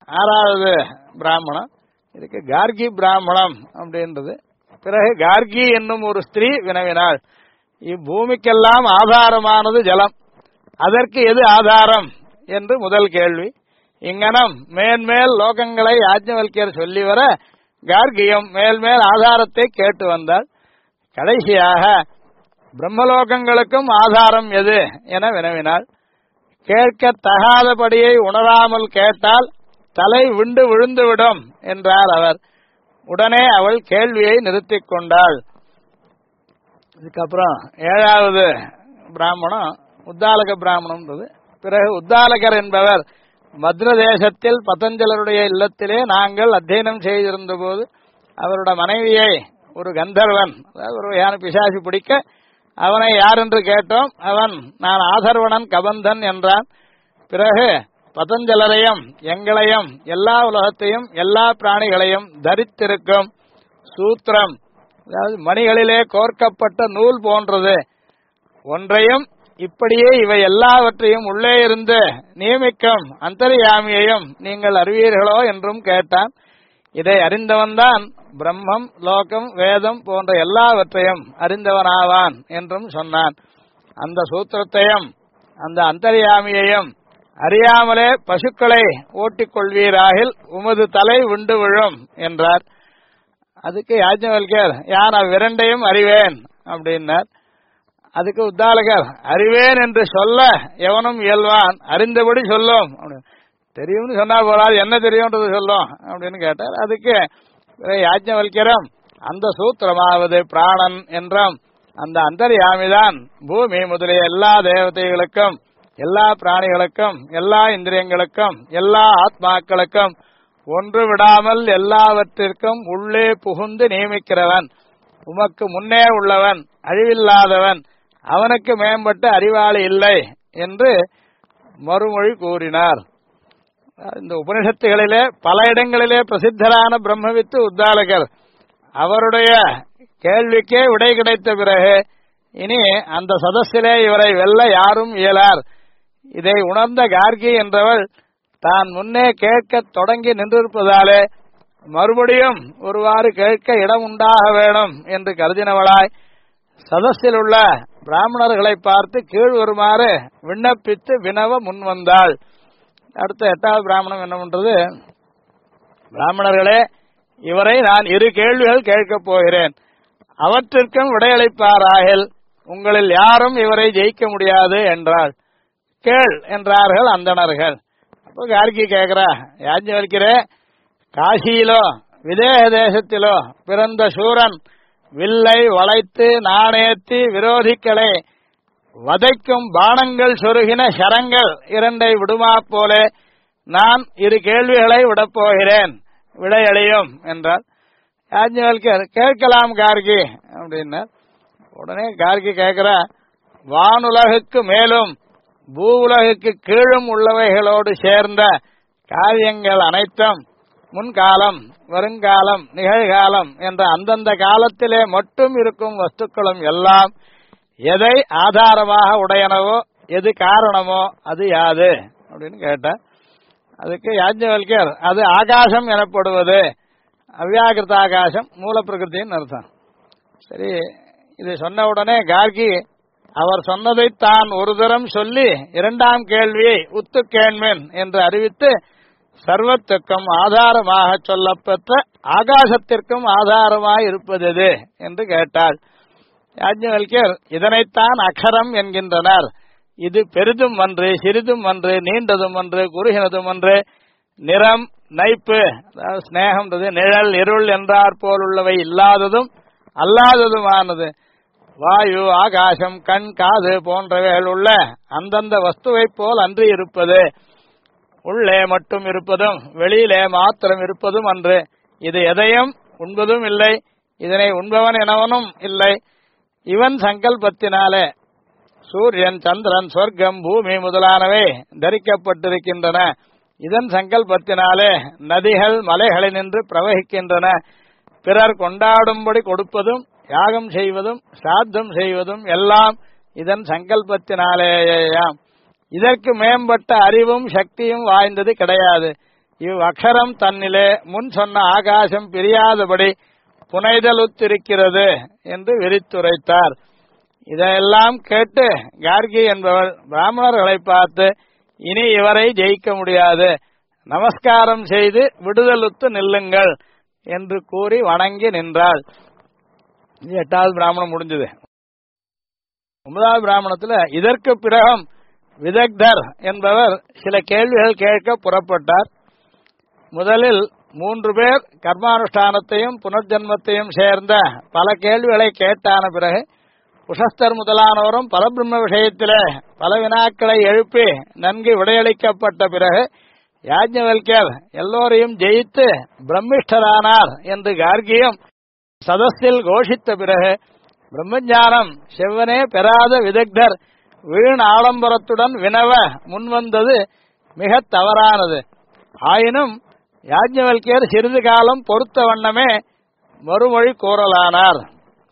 ஆறாவது பிராமணம். இதுக்கு கார்கி பிராமணம் அப்படின்றது. பிறகு கார்கி என்னும் ஒரு ஸ்திரீ வினவினாள், இப்பூமிக்கெல்லாம் ஆதாரமானது ஜலம், அதற்கு எது ஆதாரம் என்று முதல் கேள்வி. இங்கனம் மேன்மேல் லோகங்களை யாஜ்ஞவல்கியர் சொல்லி வர கார்கியம் மேல்மேல் ஆதாரத்தை கேட்டு வந்தாள். கடைசியாக பிரம்மலோகங்களுக்கும் ஆதாரம் எது என வினவினாள். கேட்க தகாதபடியை உணராமல் கேட்டால் தலை விண்டு விழுந்துவிடும் என்றார் அவர். உடனே அவள் கேள்வியை நிறுத்திக் கொண்டாள். இதுக்கப்புறம் ஏழாவது பிராமணம் உத்தாலக பிராமணம். பிறகு உத்தாலகர் என்பவர் மத்ர தேசத்தில் பதஞ்சலருடைய இல்லத்திலே நாங்கள் அத்தியனம் செய்திருந்த போது அவருடைய மனைவியை ஒரு கந்தர்வன், அதாவது ஒரு வகையான பிசாசு பிடிக்க அவனை யார் என்று கேட்டோம். அவன் நான் ஆதர்வணன் கபந்தன் என்றான். பிறகு பதஞ்சலரையும் எங்களையும் எல்லா உலகத்தையும் எல்லா பிராணிகளையும் தரித்திருக்கும் சூத்திரம், அதாவது மணிகளிலே கோர்க்கப்பட்ட நூல் போன்றது ஒன்றையும் இப்படியே இவை எல்லாவற்றையும் உள்ளே இருந்து நியமிக்கும் அந்தர்யாமியையும் நீங்கள் அறிவீர்களோ என்றும் கேட்டான். இதை அறிந்தவன்தான் பிரம்மம், லோகம், வேதம் போன்ற எல்லாவற்றையும் அறிந்தவனாவான் என்றும் சொன்னான். அந்த சூத்திரத்தையும் அந்த அந்தர்யாமியையும் அறியாமலே பசுக்களை ஓட்டிக் கொள்வீராகில் உமது தலை விண்டு விழும் என்றார். அதுக்கு யாஜ்ஞவல்கியர் யான் அவ்விரண்டையும் அறிவேன் அப்படின்னார். அதுக்கு உத்தாலகர் அறிவேன் என்று சொல்ல எவனும் இயல்வான், அறிந்தபடி சொல்லும். தெரியும்னு சொன்னா போறாது, என்ன தெரியும்ன்றது சொல்லும் அப்படின்னு கேட்டார். அதுக்கு யாஜ்ஞவல்கியரும் அந்த சூத்திரமாவது பிராணன் என்றும் அந்த அந்தர்யாமிதான் பூமி முதலிய எல்லா தேவதைகளுக்கும் எல்லா பிராணிகளுக்கும் எல்லா இந்திரியங்களுக்கும் எல்லா ஆத்மாக்களுக்கும் ஒன்று விடாமல் எல்லாவற்றிற்கும் உள்ளே புகுந்து நியமிக்கிறவன், உமக்கு முன்னே உள்ளவன், அழிவில்லாதவன், அவனுக்கு மேம்பட்ட அறிவாளி இல்லை என்று மறுமொழி கூறினார். இந்த உபனிஷத்துகளிலே பல இடங்களிலே பிரசித்தரான பிரம்மவித்து உத்தாலகர். அவருடைய கேள்விக்கே விடை கிடைத்த பிறகு இனி அந்த சதസ്സിலே இவரை வெல்ல யாரும் இயலார். இதை உணர்ந்த கார்கி என்றவள் தான் முன்னே கேட்க தொடங்கி நின்றிருப்பதாலே மறுபடியும் ஒருவாறு கேட்க இடம் உண்டாக வேணும் என்று கருதினவளாய் சதஸில் உள்ள பிராமணர்களை பார்த்து கீழ் வருமாறு விண்ணப்பித்து வினவ முன்வந்தாள். அடுத்த எட்டாவது பிராமணம் என்ன பண்றது? பிராமணர்களே, இவரை நான் இரு கேள்விகள் கேட்கப் போகிறேன், அவற்றிற்கும் விடையளிப்பாராகில் உங்களில் யாரும் இவரை ஜெயிக்க முடியாது என்றாள். கேள் என்றார்கள் அந்தணர்கள். அப்போ கார்கி கேட்கிறா, யாஜ்ஞவல்கியரே, காசியிலோ விதேக தேசத்திலோ பிறந்த சூரன் வில்லை வளைத்து நாணேத்தி விரோதிகளை வதைக்கும் பானங்கள் சொருகின சரங்கள் இரண்டை விடுமா போலே நான் இரு கேள்விகளை விடப்போகிறேன், விடையளியும் என்றார். யாஜ்ஞவல்கியர் கேட்கலாம் கார்கி அப்படின்னார். உடனே கார்கி கேட்கிற, வானுலகுக்கு மேலும் பூ உலகுக்கு கீழும் உள்ளவைகளோடு சேர்ந்த காரியங்கள் அனைத்தும் முன்காலம், வருங்காலம், நிகழ்காலம் என்ற அந்தந்த காலத்திலே மட்டும் இருக்கும் வஸ்துக்களும் எல்லாம் எதை ஆதாரமாக உடையனவோ, எது காரணமோ அது யாது அப்படின்னு கேட்ட. அதுக்கு யாஜ்ஞவல்கியர், அது ஆகாசம் எனப்படுவது, அவ்யாகிருத ஆகாசம், மூல பிரகிருத்தின்னு அர்த்தம். சரி, இது சொன்ன உடனே கார்கி அவர் சொன்னதை தான் ஒரு தரம் சொல்லி இரண்டாம் கேள்வியை உத்து கேள்மென் என்று அறிவித்து சர்வத்துக்கும் ஆதாரமாக சொல்லப்பெற்ற ஆகாசத்திற்கும் ஆதாரமாய் இருப்பது என்று கேட்டாள். யாஜ்ஞவல்கியர், இதனைத்தான் அக்ஷரம் என்கின்றனர். இது பெரிதும் அன்று, சிறிதும் அன்று, நீண்டதும் அன்று, குறுகினதும் அன்று, நிறம், நைப்பு, அதாவது ஸ்நேகம்ன்றது, நிழல், இருள் என்றார் போல் உள்ளவை இல்லாததும் அல்லாததுமானது, வாயு, ஆகாசம், கண், காது போன்றவைகள் உள்ள அந்தந்த வஸ்துவை போல் அன்று இருப்பது, உள்ளே மட்டும் இருப்பதும் வெளியிலே மாத்திரம் இருப்பதும் அன்று. இது எதையும் உண்பதும் இல்லை, இதனை உண்பவன் எனவனும் இல்லை. இவன் சங்கல்பத்தினாலே சூரியன், சந்திரன், சொர்க்கம், பூமி முதலானவை தரிக்கப்பட்டிருக்கின்றன. இதன் சங்கல்பத்தினாலே நதிகள் மலைகளினின்று பிரவகிக்கின்றன. பிறர் கொண்டாடும்படி கொடுப்பதும் யாகம் செய்வதும் சாத்தம் செய்வதும் எல்லாம் இதன் சங்கல்பத்தினாலேயாம். இதற்கு மேம்பட்ட அறிவும் சக்தியும் வாய்ந்தது கிடையாது. இவ் அக்ஷரம் தன்னிலே முன் சொன்ன ஆகாசம் பிரியாதபடி புனைதலுத்திருக்கிறது என்று விரித்துரைத்தார். இதையெல்லாம் கேட்டு கார்கி என்பவள் பிராமணர்களை பார்த்து, இனி இவரை ஜெயிக்க முடியாது, நமஸ்காரம் செய்து விடுதலுத்து நில்லுங்கள் என்று கூறி வணங்கி நின்றாள். 8வது பிராமணம் முடிஞ்சது. 9வது பிராமணத்துல இதற்கு பிறகும் விதக்தர் என்பவர் சில கேள்விகள் கேட்க புறப்பட்டார். முதலில் 3 பேர் கர்மானுஷ்டானத்தையும் புனர்ஜன்மத்தையும் சேர்ந்த பல கேள்விகளை கேட்டான பிறகு உஷஸ்தர் முதலானோரும் பரபிரம்ம விஷயத்திலே பல வினாக்களை எழுப்பி நன்கு விடையளிக்கப்பட்ட பிறகு யாஜ்ஞவல்யர் எல்லோரையும் ஜெயித்து பிரம்மிஷ்டரானார் என்று கார்கியும் சதஸில் கோஷித்த பிறகு பிரம்மஞானம் செவ்வனே பெறாத விதக்தர் வீண் ஆடம்பரத்துடன் வினவ முன்வந்தது மிக தவறானது. ஆயினும் யாஜ்ஞவல்யர் சிறிது காலம் பொறுத்த வண்ணமே மறுமொழி கூறலானார்.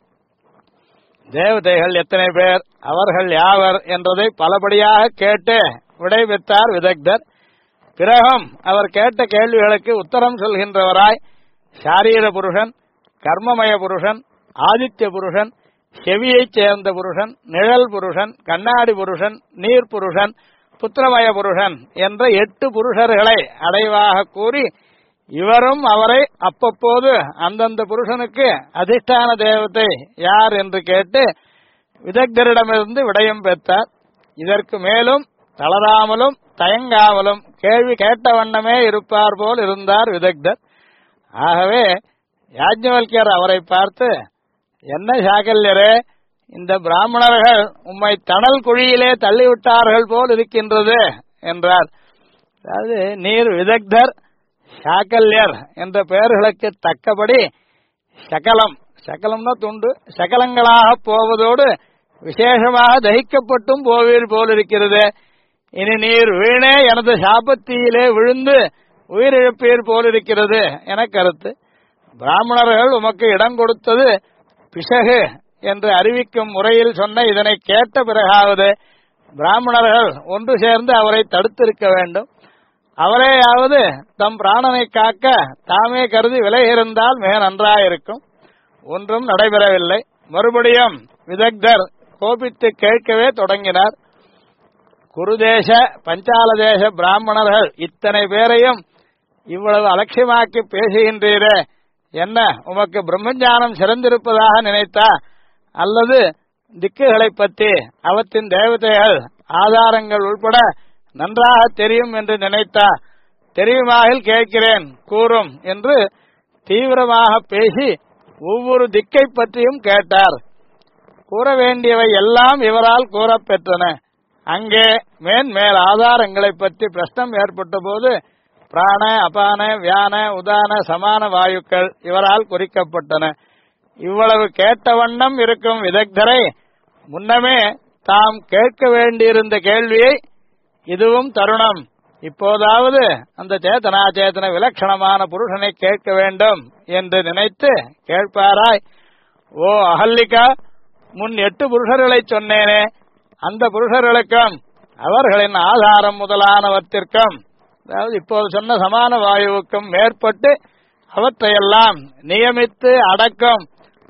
தேவதைகள் எத்தனை பேர், அவர்கள் யாவர் என்றதை பலபடியாக கேட்டு விடை பெற்றார் விதக்தர். பிறகும் அவர் கேட்ட கேள்விகளுக்கு உத்தரம் சொல்கின்றவராய் சாரீர புருஷன், கர்மமய புருஷன், ஆதித்ய புருஷன், செவியைச் சேர்ந்த புருஷன், நிழல் புருஷன், கண்ணாடி புருஷன், நீர் புருஷன், புத்திரமய புருஷன் என்ற 8 புருஷர்களை அடைவாக கூறி இவரும் அவரை அப்பப்போது அந்தந்த புருஷனுக்கு அதிஷ்டான தேவதை யார் என்று கேட்டு விதக்தரிடமிருந்து விடயம் பெற்றார். இதற்கு மேலும் தளராமலும் தயங்காமலும் கேள்வி கேட்ட வண்ணமே இருப்பார் போல் இருந்தார் விதக்தர். ஆகவே யாஜ்ஞவல்யர் அவரை பார்த்து, என்ன சாகல்யரே, இந்த பிராமணர்கள் உம்மை தணல் குழியிலே தள்ளிவிட்டார்கள் போல் இருக்கின்றது என்றார். அதாவது நீர் விதக்தர், சாகல்யர் என்ற பெயர்களுக்கு தக்கபடி சகலம், சகலம்னா துண்டு, சகலங்களாக போவதோடு விசேஷமாக தகிக்கப்பட்டும் போவீர் போல் இருக்கிறது. இனி நீர் வீணே எனது சாபத்தீயிலே விழுந்து உயிரிழப்பீர் போல் இருக்கிறது என கருத்து. பிராமணர்கள் உமக்கு இடம் கொடுத்தது பிசகு என்று அறிவிக்கும் முறையில் சொன்ன இதனை கேட்ட பிறகாவது பிராமணர்கள் ஒன்று சேர்ந்து அவரை தடுத்திருக்க வேண்டும். அவரேயாவது தம் பிராணனை காக்க தாமே கருதி விலகியிருந்தால் மிக நன்றாயிருக்கும். ஒன்றும் நடைபெறவில்லை. மறுபடியும் விதக்தர் கோபித்து கேட்கவே தொடங்கினார். குருதேச பஞ்சால தேச பிராமணர்கள் இத்தனை பேரையும் இவ்வளவு அலட்சியமாக்கி பேசுகின்றீரே, என்ன உமக்கு பிரம்மஞானம் சிறந்திருப்பதாக நினைத்தா, அல்லது திக்குகளை பற்றி அவற்றின் தேவதைகள் ஆதாரங்கள் உள்பட நன்றாக தெரியும் என்று நினைத்தா, தெரியுமாகில் கேட்கிறேன் கூறும் என்று தீவிரமாக பேசி ஒவ்வொரு திக்கை பற்றியும் கேட்டார். கூற வேண்டியவை எல்லாம் இவரால் கூறப்பெற்றன. அங்கே மேன்மேல் ஆதாரங்களை பற்றி பிரஷ்னம் ஏற்பட்ட போது பிராண, அபான, வியான, உதான, சமான வாயுக்கள் இவரால் குறிக்கப்பட்டன. இவ்வளவு கேட்ட வண்ணம் இருக்கும் விதக்தரை முன்னமே தாம் கேட்க வேண்டியிருந்த கேள்வியை இதுவும் தருணம், இப்போதாவது அந்த சேதனா சேதன விலட்சணமான புருஷனை கேட்க வேண்டும் என்று நினைத்து கேட்பாராய், ஓ அகல்லிகா, முன் 8 புருஷர்களை சொன்னேனே, அந்த புருஷர்களுக்கும் அவர்களின் ஆதாரம் முதலானவற்றிற்கும், அதாவது இப்போது சொன்ன சமான வாயுவுக்கும் மேற்பட்டு அவற்றையெல்லாம் நியமித்து அடக்கும்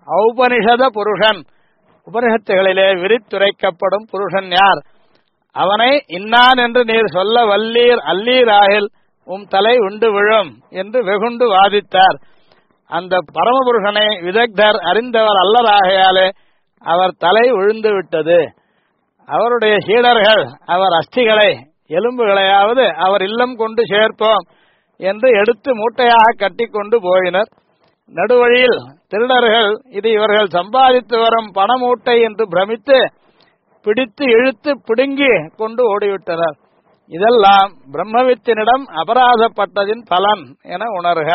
ஔபனிஷத புருஷன், உபனிஷத்துகளிலே விரித்துரைக்கப்படும் புருஷன் யார், அவனை இன்னான் என்று நீர் சொல்ல வல்லீர் அல்லீராகில் தலை உண்டு விழும் என்று வெகுண்டு வாதித்தார். அந்த பரமபுருஷனை விதக்தர் அறிந்தவர் அல்லராகையாலே அவர் தலை விழுந்து விட்டது. அவருடைய சீடர்கள் அவர் அஸ்திகளை எலும்புகளையாவது அவர் இல்லம் கொண்டு சேர்ப்போம் என்று எடுத்து மூட்டையாக கட்டிக்கொண்டு போயினர். நடுவழியில் திருடர்கள் இது இவர்கள் சம்பாதித்து வரும் பணமூட்டை என்று பிரமித்து பிடித்து இழுத்து பிடுங்கி கொண்டு ஓடிவிட்டனர். இதெல்லாம் பிரம்மவித்தினிடம் அபராதப்பட்டதின் பலன் என உணர்க.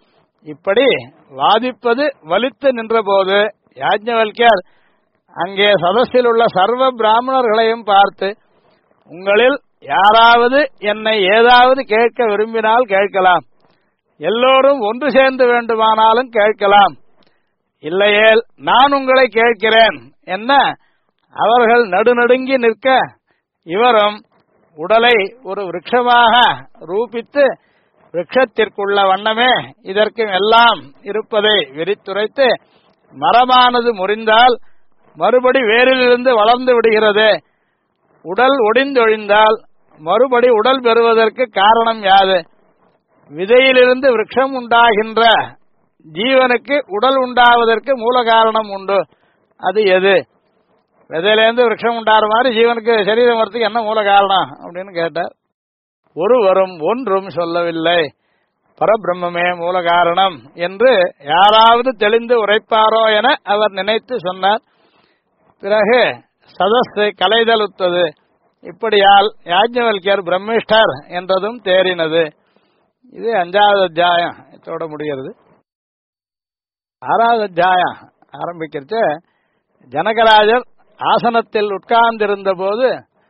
இப்படி வாதிப்பது வலித்து நின்றபோது யாஜ்ஞவல்யர் அங்கே சதஸில் உள்ள சர்வ பிராமணர்களையும் பார்த்து, உங்களில் யாராவது என்னை ஏதாவது கேட்க விரும்பினால் கேட்கலாம், எல்லோரும் ஒன்று சேர்ந்து வேண்டுமானாலும் கேட்கலாம், இல்லையேல் நான் உங்களை கேட்கிறேன் என்ன அவர்கள் நடுநடுங்கி நிற்க, இவரும் உடலை ஒரு விருட்சமாக ரூபித்து விருட்சத்திற்குள்ள வண்ணமே இதற்கும் எல்லாம் இருப்பதை விரித்துரைத்து, மரமானது முறிந்தால் மறுபடி வேரிலிருந்து வளர்ந்து விடுகிறது. உடல் ஒடிந்தொழிந்தால் மறுபடி உடல் பெறுவதற்கு காரணம் யாது? விதையிலிருந்து விருட்சம் உண்டாகின்ற ஜீவனுக்கு உடல் உண்டாவதற்கு மூல காரணம் உண்டு, அது எது? விதையிலேருந்து விருட்சம் உண்டாகிற மாதிரி ஜீவனுக்கு சரீரம் வரத்துக்கு என்ன மூல காரணம் அப்படின்னு கேட்டார். ஒருவரும் ஒன்றும் சொல்லவில்லை, பரபிரம்மே மூல காரணம் என்று யாராவது தெளிந்து உரைப்பாரோ என அவர் நினைத்து சொன்னார். பிறகு சதஸை கலைதலுத்தது. இப்படியால் யாஜ்ஞவல்கியர் பிரம்மிஷ்டர் என்றதும் தேறினது. இது 5வது அத்தியாயம் இதோட முடிகிறது. 6வது அத்தியாயம் ஆரம்பிக்கிறது. ஜனகராஜர் ஆசனத்தில் உட்கார்ந்திருந்த போது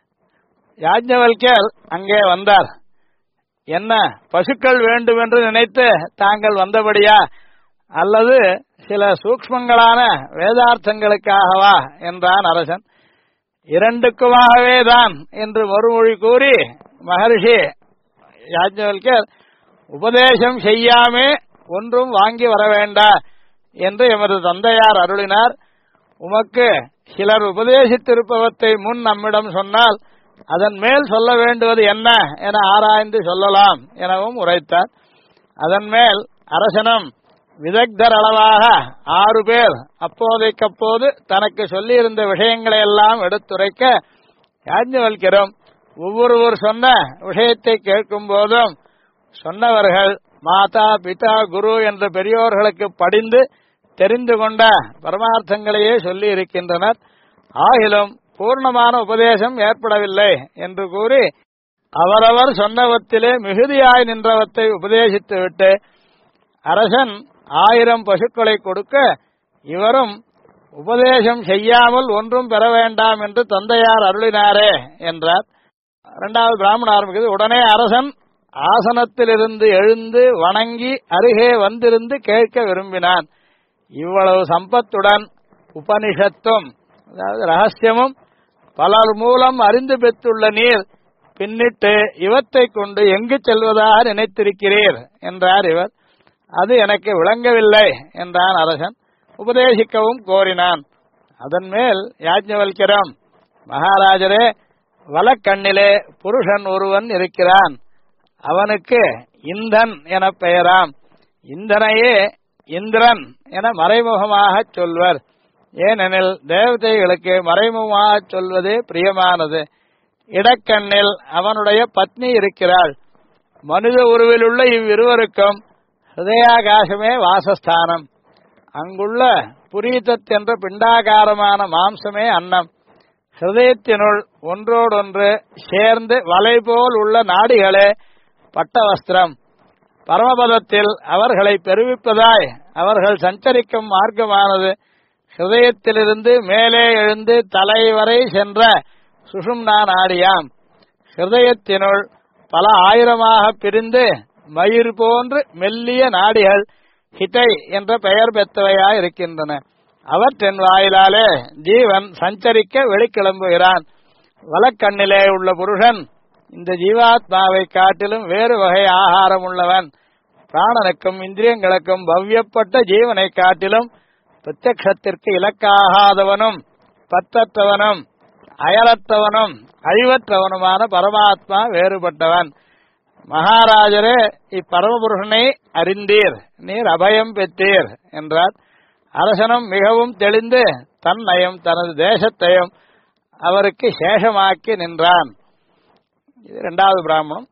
யாஜ்ஞவல்கியர் அங்கே வந்தார். என்ன, பசுக்கள் வேண்டும் என்று நினைத்து தாங்கள் வந்தபடியா, அல்லது சில சூக்ஷ்மங்களான வேதார்த்தங்களுக்காகவா என்றான் அரசன். இரண்டுக்குமாகவே தான் என்று மறுமொழி கூறி மகர்ஷி யாஜ்ஞவல்கியர், உபதேசம் செய்யாமே ஒன்றும் வாங்கி வர வேண்டா என்று எமது தந்தையார் அருளினார். உமக்கு சிலர் உபதேசித்திருப்பவற்றை முன் நம்மிடம் சொன்னால் அதன் மேல் சொல்ல வேண்டுவது என்ன என ஆராய்ந்து சொல்லலாம் எனவும் உரைத்தார். அதன் மேல் அரசனும் விதக்தர் அளவாக 6 பேர் அப்போதைக்கப்போது தனக்கு சொல்லியிருந்த விஷயங்களை எல்லாம் எடுத்துரைக்க, யாஜ்ஞவல்கியரும் ஒவ்வொருவர் சொன்ன விஷயத்தை கேட்கும் போதும் சொன்னவர்கள் மாதா பிதா குரு என்ற பெரியோர்களுக்கு படிந்து தெரிந்து கொண்ட பரமார்த்தங்களையே சொல்லி இருக்கின்றனர். ஆகிலும் பூர்ணமான உபதேசம் ஏற்படவில்லை என்று கூறி அவரவர் சொன்னவற்றிலே மிகுதியாய் நின்றவற்றை உபதேசித்துவிட்டு அரசன் 1000 பசுக்களை கொடுக்க, இவரும் உபதேசம் செய்யாமல் ஒன்றும் பெற வேண்டாம் என்று தந்தையார் அருளினாரே என்றார். 2வது பிராமண ஆரம்பிக்கிறது. உடனே அரசன் ஆசனத்திலிருந்து எழுந்து வணங்கி அருகே வந்திருந்து கேட்க விரும்பினான். இவ்வளவு சம்பத்துடன் உபனிஷத்தும், அதாவது ரகசியமும் பலர் மூலம் அறிந்து பெற்றுள்ள நீர் பின்னிட்டு இவற்றை கொண்டு எங்கு செல்வதாக நினைத்திருக்கிறீர் என்றார் இவர். அது எனக்கு விளங்கவில்லை என்றான் அரசன். உபதேசிக்கவும் கோரினான். அதன் மேல் யாஜ்ஞவல்கியரும், மகாராஜரே, வலக்கண்ணிலே புருஷன் ஒருவன் இருக்கிறான். அவனுக்கு இந்தன் என பெயராம். இந்தனையே இந்திரன் என மறைமுகமாக சொல்வர். ஏனெனில் தேவதைகளுக்கு மறைமுகமாக சொல்வதே பிரியமானது. இடக்கண்ணில் அவனுடைய பத்னி இருக்கிறாள். மனித உருவிலுள்ள இவ்விருவருக்கும் ஹிருதயாகாசமே வாசஸ்தானம். அங்குள்ள புரீதத் என்ற பிண்டாகாரமான மாம்சமே அன்னம். ஹிருதயத்தினுள் ஒன்றோடொன்று சேர்ந்து வலை போல் உள்ள நாடிகளே பட்ட வஸ்திரம். பரமபதத்தில் அவர்களை பெருவிப்பதாய் அவர்கள் சஞ்சரிக்கும் மார்க்கமானது ஹிருதயத்திலிருந்து மேலே எழுந்து தலை வரை சென்ற சுஷும்னா நாடியாம். ஹிருதயத்தினுள் பல ஆயிரமாக பிரிந்து மயிர் போன்று மெல்லிய நாடிகள் ஹிதை என்ற பெயர் பெற்றவையாய் இருக்கின்றன. அவற்றின் வாயிலாலே ஜீவன் சஞ்சரிக்க வெளிக்கிளம்புகிறான். வலக்கண்ணிலே உள்ள புருஷன் இந்த ஜீவாத்மாவை காட்டிலும் வேறு வகை ஆகாரம் உள்ளவன். பிராணனுக்கும் இந்திரியங்களுக்கும் பவ்யப்பட்ட ஜீவனை காட்டிலும் பிரத்யக்ஷத்திற்கு இலக்காகாதவனும் பற்றற்றவனும் அயலற்றவனும் அழிவற்றவனுமான பரமாத்மா வேறுபட்டவன். மகாராஜரே, இப்பரமபுருஷனை அறிந்தீர், நீர் அபயம் பெற்றீர் என்றார். அரசனும் மிகவும் தெளிந்து தன்னையும் தனது தேசத்தையும் அவருக்கு சேஷமாக்கி நின்றான். இது 2வது பிராமணம்.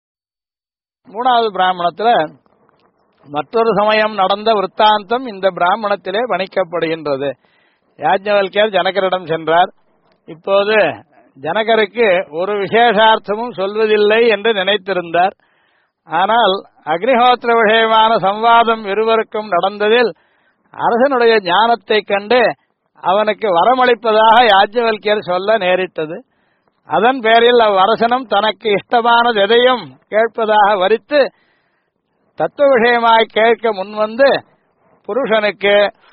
3வது பிராமணத்தில் மற்றொரு சமயம் நடந்த விற்த்தாந்தம் இந்த பிராமணத்திலே வணிக்கப்படுகின்றது. யாஜ்ஞவல்கியர் ஜனகரிடம் சென்றார். இப்போது ஜனகருக்கு ஒரு விசேஷார்த்தமும் சொல்வதில்லை என்று நினைத்திருந்தார். ஆனால் அக்னிஹோத்திர விஷயமான சம்வாதம் இருவருக்கும் நடந்ததில் அரசனுடைய ஞானத்தைக் கண்டு அவனுக்கு வரமளிப்பதாக யாஜ்ஞவல்கியர் சொல்ல நேரிட்டது. அதன் பேரில் அவ்வரசனும் தனக்கு இஷ்டமானது எதையும் கேட்பதாக வரித்து தத்துவ விஷயமாய் கேட்க முன்வந்து புருஷனுக்கு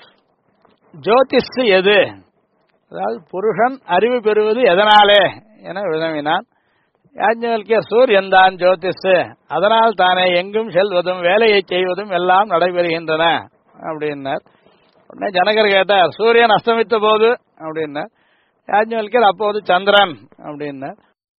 ஜோதிஷ் எது, அதாவது புருஷன் அறிவு பெறுவது எதனாலே என வினவினான். யாஜ்ஞவல்கியர் சூரியன் தான் ஜோதிஷ், அதனால் தானே எங்கும் செல்வதும் வேலையை செய்வதும் எல்லாம் நடைபெறுகின்றன அப்படின்னார். உடனே ஜனகர் கேட்டார், சூரியன் அஸ்தமித்த போது அப்படின்னார். யாஜ்ஞவல்கியர் அப்போது சந்திரன் அப்படின்னார்.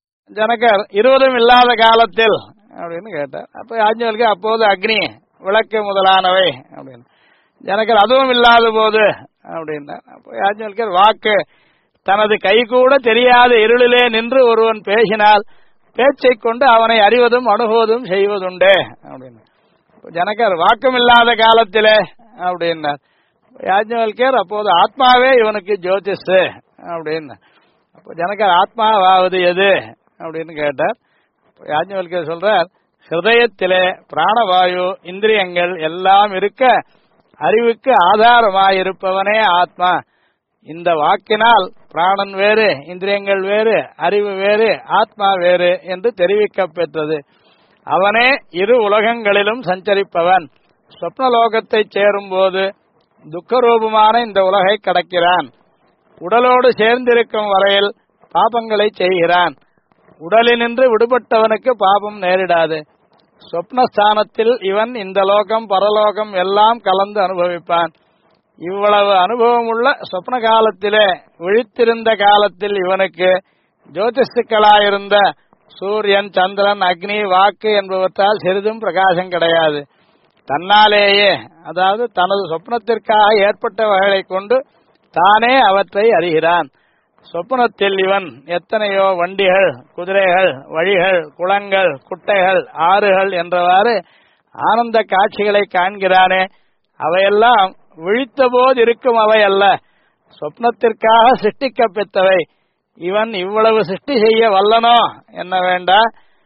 ஜனகர் இருவரும் இல்லாத காலத்தில் அப்படின்னு கேட்டார். அப்ப யாஜ்ஞவல்கியர் அப்போது அக்னி விளக்கு முதலானவை அப்படின்னு. ஜனகர் அதுவும் இல்லாத போது அப்படின்னார். அப்போ யாஜ்ஞவல்கியர் வாக்கு தனது கை கூட தெரியாத இருளிலே நின்று ஒருவன் பேசினால் பேச்சை கொண்டு அவனை அறிவதும் அணுகுவதும் செய்வதுண்டே அப்படின்னு. ஜனகர் வாக்கும் இல்லாத காலத்திலே அப்படின்னார். யாஜ்ஞவல்கியர் அப்போது ஆத்மாவே இவனுக்கு ஜோதிஷ் அப்படின்னு. அப்போ ஜனகர் ஆத்மாவாவது எது அப்படின்னு கேட்டார். யாஜ்ஞவல்கியர் சொல்றார், ஹிருதயத்திலே பிராணவாயு இந்திரியங்கள் எல்லாம் இருக்க அறிவுக்கு ஆதாரமாயிருப்பவனே ஆத்மா. இந்த வாக்கினால் பிராணன் வேறு, இந்திரியங்கள் வேறு, அறிவு வேறு, ஆத்மா வேறு என்று தெரிவிக்கப் பெற்றது. அவனே இரு உலகங்களிலும் சஞ்சரிப்பவன். சொப்னலோகத்தை சேரும்போது துக்கரூபமான இந்த உலகை கடக்கிறான். உடலோடு சேர்ந்திருக்கும் வரையில் பாபங்களை செய்கிறான். உடலினின்று விடுபட்டவனுக்கு பாபம் நேரிடாது. சொப்னஸ்தானத்தில் இவன் இந்த லோகம் பரலோகம் எல்லாம் கலந்து அனுபவிப்பான். இவ்வளவு அனுபவம் உள்ள சொப்ன காலத்திலே விழித்திருந்த காலத்தில் இவனுக்கு ஜோதிஷுக்களாயிருந்த சூரியன், சந்திரன், அக்னி, வாக்கு என்பவற்றால் சிறிதும் பிரகாசம் கிடையாது. தன்னாலேயே, அதாவது தனது சொப்னத்திற்காக ஏற்பட்டவர்களை கொண்டு தானே அவற்றை அறிகிறான். சொப்னத்தில் இவன் எத்தனையோ வண்டிகள், குதிரைகள், வழிகள், குளங்கள், குட்டைகள், ஆறுகள் என்றவாறு ஆனந்த காட்சிகளை காண்கிறானே, அவையெல்லாம் விழித்த போது இருக்கும் அவை அல்ல, சொப்னத்திற்காக சிருஷ்டிக்க பெற்றவை. இவன் இவ்வளவு சிருஷ்டி செய்ய வல்லனோ என்ன வேண்டா,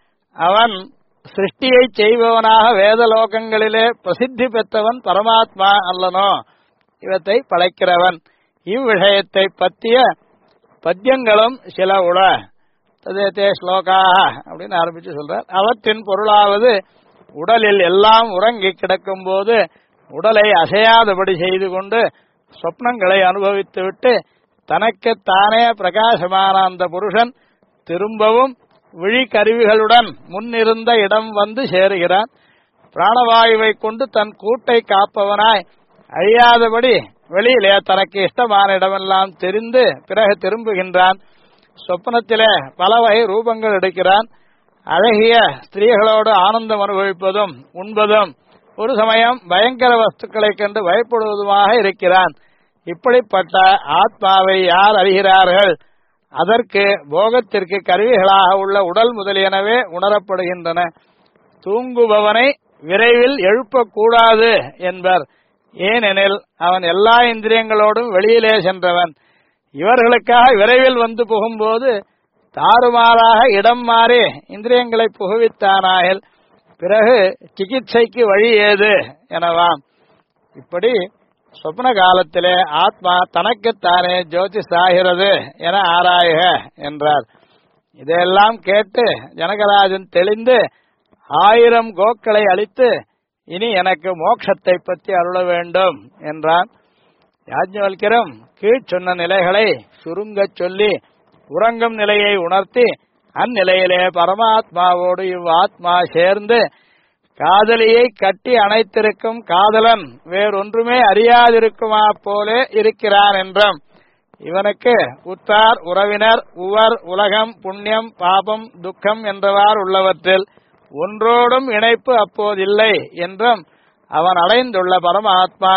அவன் சிருஷ்டியை செய்பவனாக வேதலோகங்களிலே பிரசித்தி பெற்றவன் பரமாத்மா அல்லனோ, இவற்றை படைக்கிறவன். இவ்விஷயத்தை பற்றிய பத்தியங்களும் சில உள. ததேதே ஸ்லோகாக அப்படின்னு ஆரம்பிச்சு சொல்றார். அவற்றின் பொருளாவது, உடலில் எல்லாம் உறங்கி கிடக்கும் போது உடலை அசையாதபடி செய்து கொண்டு சொப்னங்களை அனுபவித்துவிட்டு தனக்கு தானே பிரகாசமான அந்த புருஷன் திரும்பவும் விழிக்கருவிகளுடன் முன்னிருந்த இடம் வந்து சேருகிறான். பிராணவாயுவை கொண்டு தன் கூட்டை காப்பவனாய் அழியாதபடி வெளியிலே தனக்கு இஷ்டமான இடமெல்லாம் தெரிந்து பிறகு திரும்புகின்றான். சொப்பனத்திலே பல வகை ரூபங்கள் எடுக்கிறான். அழகிய ஸ்திரீகளோடு ஆனந்தம் அனுபவிப்பதும் உண்பதும் ஒரு சமயம் பயங்கர வஸ்துக்களை கண்டு பயப்படுவதுமாக இருக்கிறான். இப்படிப்பட்ட ஆத்மாவை யார் அறிகிறார்கள்? அதற்கு போகத்திற்கு கருவிகளாக உள்ள உடல் முதலியனவே உணரப்படுகின்றன. தூங்குபவனை விரைவில் எழுப்பக்கூடாது என்பர். ஏனெனில் அவன் எல்லா இந்திரியங்களோடும் வெளியிலே சென்றவன். இவர்களுக்காக விரைவில் வந்து புகும்போது தாறுமாறாக இடம் மாறி இந்திரியங்களை புகுவித்தானாயில் பிறகு சிகிச்சைக்கு வழி ஏது எனவாம். இப்படி சொப்ன காலத்திலே ஆத்மா தனக்குத்தானே ஜோதிஷாகிறது என ஆராயுக என்றார். இதையெல்லாம் கேட்டு ஜனகராஜன் தெளிந்து 1000 கோக்களை அளித்து இனி எனக்கு மோட்சத்தை பற்றி அருள வேண்டும் என்றான். யாஜ்ஞவல்கியரும் கீழ் சொன்ன நிலைகளை சுருங்கச் சொல்லி உறங்கும் நிலையை உணர்த்தி அந்நிலையிலே பரமாத்மாவோடு இவ்வாத்மா சேர்ந்து காதலியை கட்டி அணைத்திருக்கும் காதலன் வேறொன்றுமே அறியாதிருக்குமா போலே இருக்கிறான் என்றும், இவனுக்கு உத்தார், உறவினர், உவர், உலகம், புண்ணியம், பாபம், துக்கம் என்றவாறு உள்ளவற்றில் ஒன்றோடும் இணைப்பு அப்போதில்லை என்றும், அவன் அடைந்துள்ள பரமாத்மா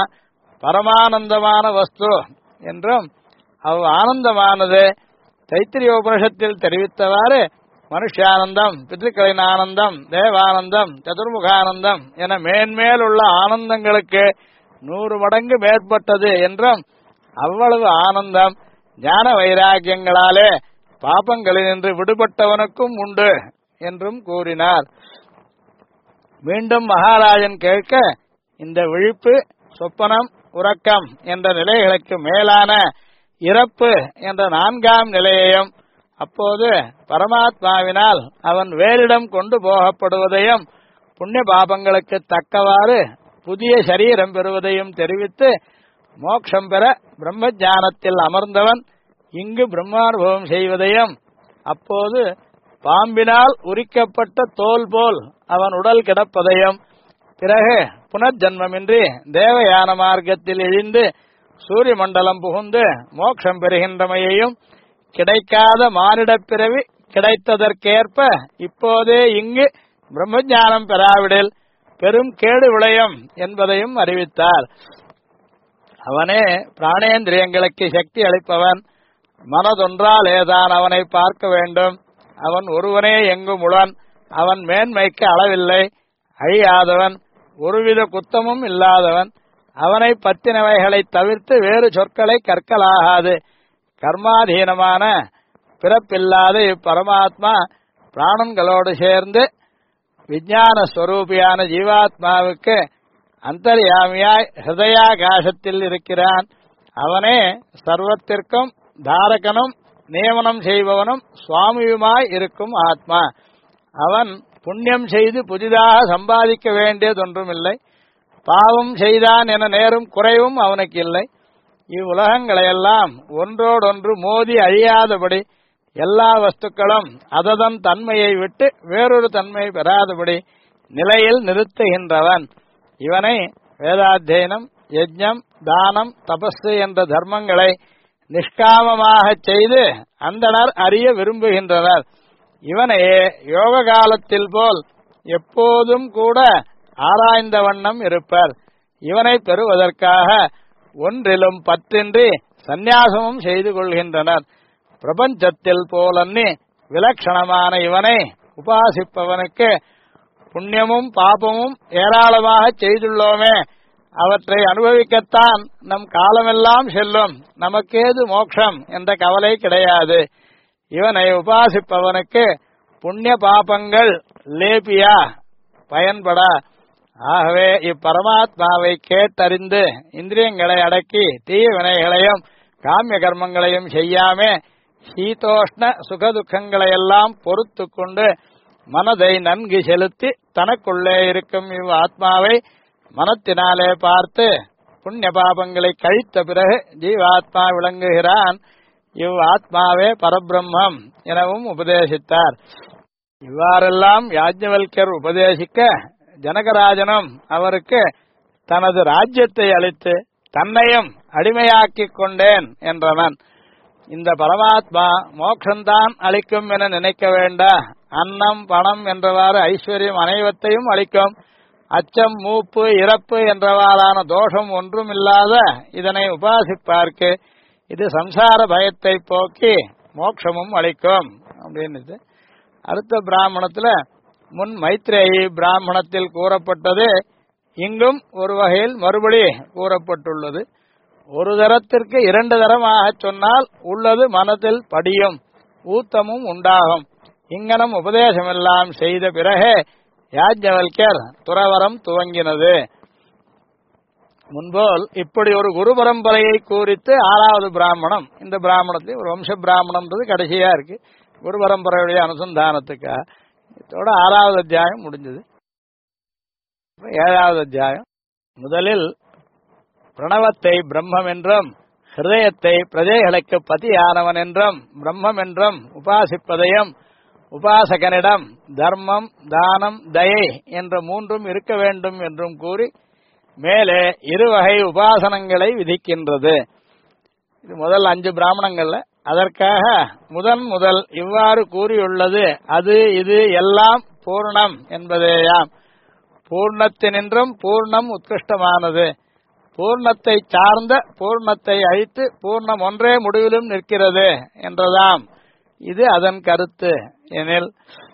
பரமானந்தமான வஸ்து என்றும், அவ் ஆனந்தமானது தைத்திரியோபனிஷத்தில் தெரிவித்தவாறு மனுஷானந்தம், பித்ருக்களின் ஆனந்தம், தேவானந்தம், சதுர்முகானந்தம் என மேன்மேலுள்ள ஆனந்தங்களுக்கு 100 மடங்கு மேற்பட்டது என்றும், அவ்வளவு ஆனந்தம் ஞான வைராகியங்களாலே பாபங்களினின்று விடுபட்டவனுக்கும் உண்டு என்றும் கூறினார். மீண்டும் மகாராஜன் கேட்க, இந்த விழிப்பு, சொப்பனம், உறக்கம் என்ற நிலைகளுக்கு மேலான இறப்பு என்ற 4ஆம் நிலையையும், அப்போது பரமாத்மாவினால் அவன் வேறிடம் கொண்டு போகப்படுவதையும், புண்ணிய பாபங்களுக்கு தக்கவாறு புதிய சரீரம் பெறுவதையும் தெரிவித்து, மோட்சம் பெற பிரம்ம ஞானத்தில் அமர்ந்தவன் இங்கு பிரம்மானுபவம் செய்வதையும், அப்போது பாம்பினால் உரிக்கப்பட்ட தோல் போல் அவன் உடல் கிடப்பதையும், பிறகு புனர்ஜன்மமின்றி தேவயான மார்க்கத்தில் இழிந்து சூரிய மண்டலம் புகுந்து மோட்சம் பெறுகின்றமையையும், கிடைக்காத மானிடப் பிறவி கிடைத்ததற்கேற்ப இப்போதே இங்கு பிரம்மஞானம் பெறாவிடில் பெரும் கேடு விளையும் என்பதையும் அறிவித்தார். அவனே பிராணேந்திரியங்களுக்கு சக்தி அளிப்பவன். மனதொன்றாலேதான் அவனை பார்க்க வேண்டும். அவன் ஒருவனே எங்கும் உளன். அவன் மேன்மைக்கு அளவில்லை. அழியாதவன், ஒருவித குத்தமும் இல்லாதவன். அவனை பற்றினவைகளை தவிர்த்து வேறு சொற்களை கற்கலாகாது. கர்மாதீனமான பிறப்பில்லாத இப்பரமாத்மா பிராணங்களோடு சேர்ந்து விஞ்ஞான ஸ்வரூபியான ஜீவாத்மாவுக்கு அந்தர்யாமியாய் ஹிருதயாகாசத்தில் இருக்கிறான். அவனே சர்வத்திற்கும் தாரகனும் நியமனம் செய்பவனும் சுவாமியுமாய் இருக்கும் ஆத்மா. அவன் புண்ணியம் செய்து புதிதாக சம்பாதிக்க வேண்டியதொன்றுமில்லை. பாவம் செய்தான் என நேரும் குறைவும் அவனுக்கு இல்லை. இவ்வுலகங்களையெல்லாம் ஒன்றோடொன்று மோதி அழியாதபடி, எல்லா வஸ்துக்களும் அததன் தன்மையை விட்டு வேறொரு தன்மை பெறாதபடி நிலையில் நிறுத்துகின்றவன். இவனை வேதாத்தியனம், யஜ்ஞம், தானம், தபசு என்ற தர்மங்களை நிஷ்காமமாக செய்து அந்தணர் அறிய விரும்புகின்றனர். இவனையே யோக காலத்தில் போல் எப்போதும் கூட ஆராய்ந்த வண்ணம் இருப்பர். இவனை பெறுவதற்காக ஒன்றிலும் பற்றின்றி சந்நியாசமும் செய்து கொள்கின்றனர். பிரபஞ்சத்தில் போலன்னி விலட்சணமான இவனை உபாசிப்பவனுக்கு புண்ணியமும் பாபமும் ஏராளமாக செய்துள்ளோமே, அவற்றை அனுபவிக்கத்தான் நம் காலமெல்லாம் செல்லும், நமக்கேது மோட்சம் என்ற கவலை கிடையாது. இவனை உபாசிப்பவனுக்கு புண்ணிய பாபங்கள் லேபியா பயன்பட. ஆகவே இப்பரமாத்மாவை கேட்டறிந்து இந்திரியங்களை அடக்கி தீய வினைகளையும் காமிய கர்மங்களையும் செய்யாமே சீதோஷ்ண சுகதுக்கங்களையெல்லாம் பொறுத்து கொண்டு மனதை நன்கு செலுத்தி தனக்குள்ளே இருக்கும் இவ் ஆத்மாவை மனத்தினாலே பார்த்து புண்ணிய பாபங்களை கழித்த பிறகு ஜீவாத்மா விளங்குகிறான். இவ் ஆத்மாவே பரபிரம்மம் எனவும் உபதேசித்தார். இவ்வாறெல்லாம் யாஜ்ஞவல்கர் உபதேசிக்க ஜனகராஜனும் அவருக்கு தனது ராஜ்யத்தை அளித்து தன்னையும் அடிமையாக்கிக் கொண்டேன் என்றவன். இந்த பரமாத்மா மோட்சந்தான் அளிக்கும் என நினைக்க வேண்டா. அன்னம் பணம் என்றவாறு ஐஸ்வர்யம் அனைவத்தையும் அளிக்கும். அச்சம் மூப்பு இறப்பு என்றவாறான தோஷம் ஒன்றும் இல்லாத இதனை உபாசிப்பார்க்கு இது சம்சார பயத்தை போக்கி மோட்சமும் அளிக்கும் அப்படின்னு அடுத்த பிராமணத்துல முன் மைத்ரேயி பிராமணத்தில் கூறப்பட்டது இங்கும் ஒரு வகையில் மறுபடி கூறப்பட்டுள்ளது. ஒரு தரத்திற்கு இரண்டு தரமாக சொன்னால் உள்ளது மனத்தில் படியும், ஊத்தமும் உண்டாகும். இங்கனம் உபதேசமெல்லாம் செய்த பிறகே யாஜ்ஞவல்கர் துறவரம் துவங்கினது. முன்போல் இப்படி ஒரு குரு பரம்பரையை குறித்து ஆறாவது பிராமணம், இந்த பிராமணத்தில் ஒரு வம்ச பிராமணம்ன்றது கடைசியா இருக்கு குரு பரம்பரையுடைய அனுசந்தானத்துக்கா. இதோட ஆறாவது அத்தியாயம் முடிஞ்சது. ஏழாவது அத்தியாயம். முதலில் பிரணவத்தை பிரம்மம் என்றும் ஹிருதயத்தை பிரஜைகளுக்கு பதியானவன் என்றும் பிரம்மம் என்றும் உபாசிப்பதையும் உபாசகனிடம் தர்மம் தானம் தயை என்ற மூன்றும் இருக்க வேண்டும் என்றும் கூறி மேலே இருவகை உபாசனங்களை விதிக்கின்றது. இது முதல் 5 பிராமணங்கள்ல. அதற்காக முதல் இவ்வாறு கூறியுள்ளது அது இது எல்லாம் பூர்ணம் என்பதேயாம். பூர்ணத்தினின்றும் பூர்ணம் உத்கிருஷ்டமானது. பூர்ணத்தை சார்ந்த பூர்ணத்தை அழித்து பூர்ணம் ஒன்றே முடிவிலும் நிற்கிறது என்றதாம். இது அதன் கருத்து. எனில்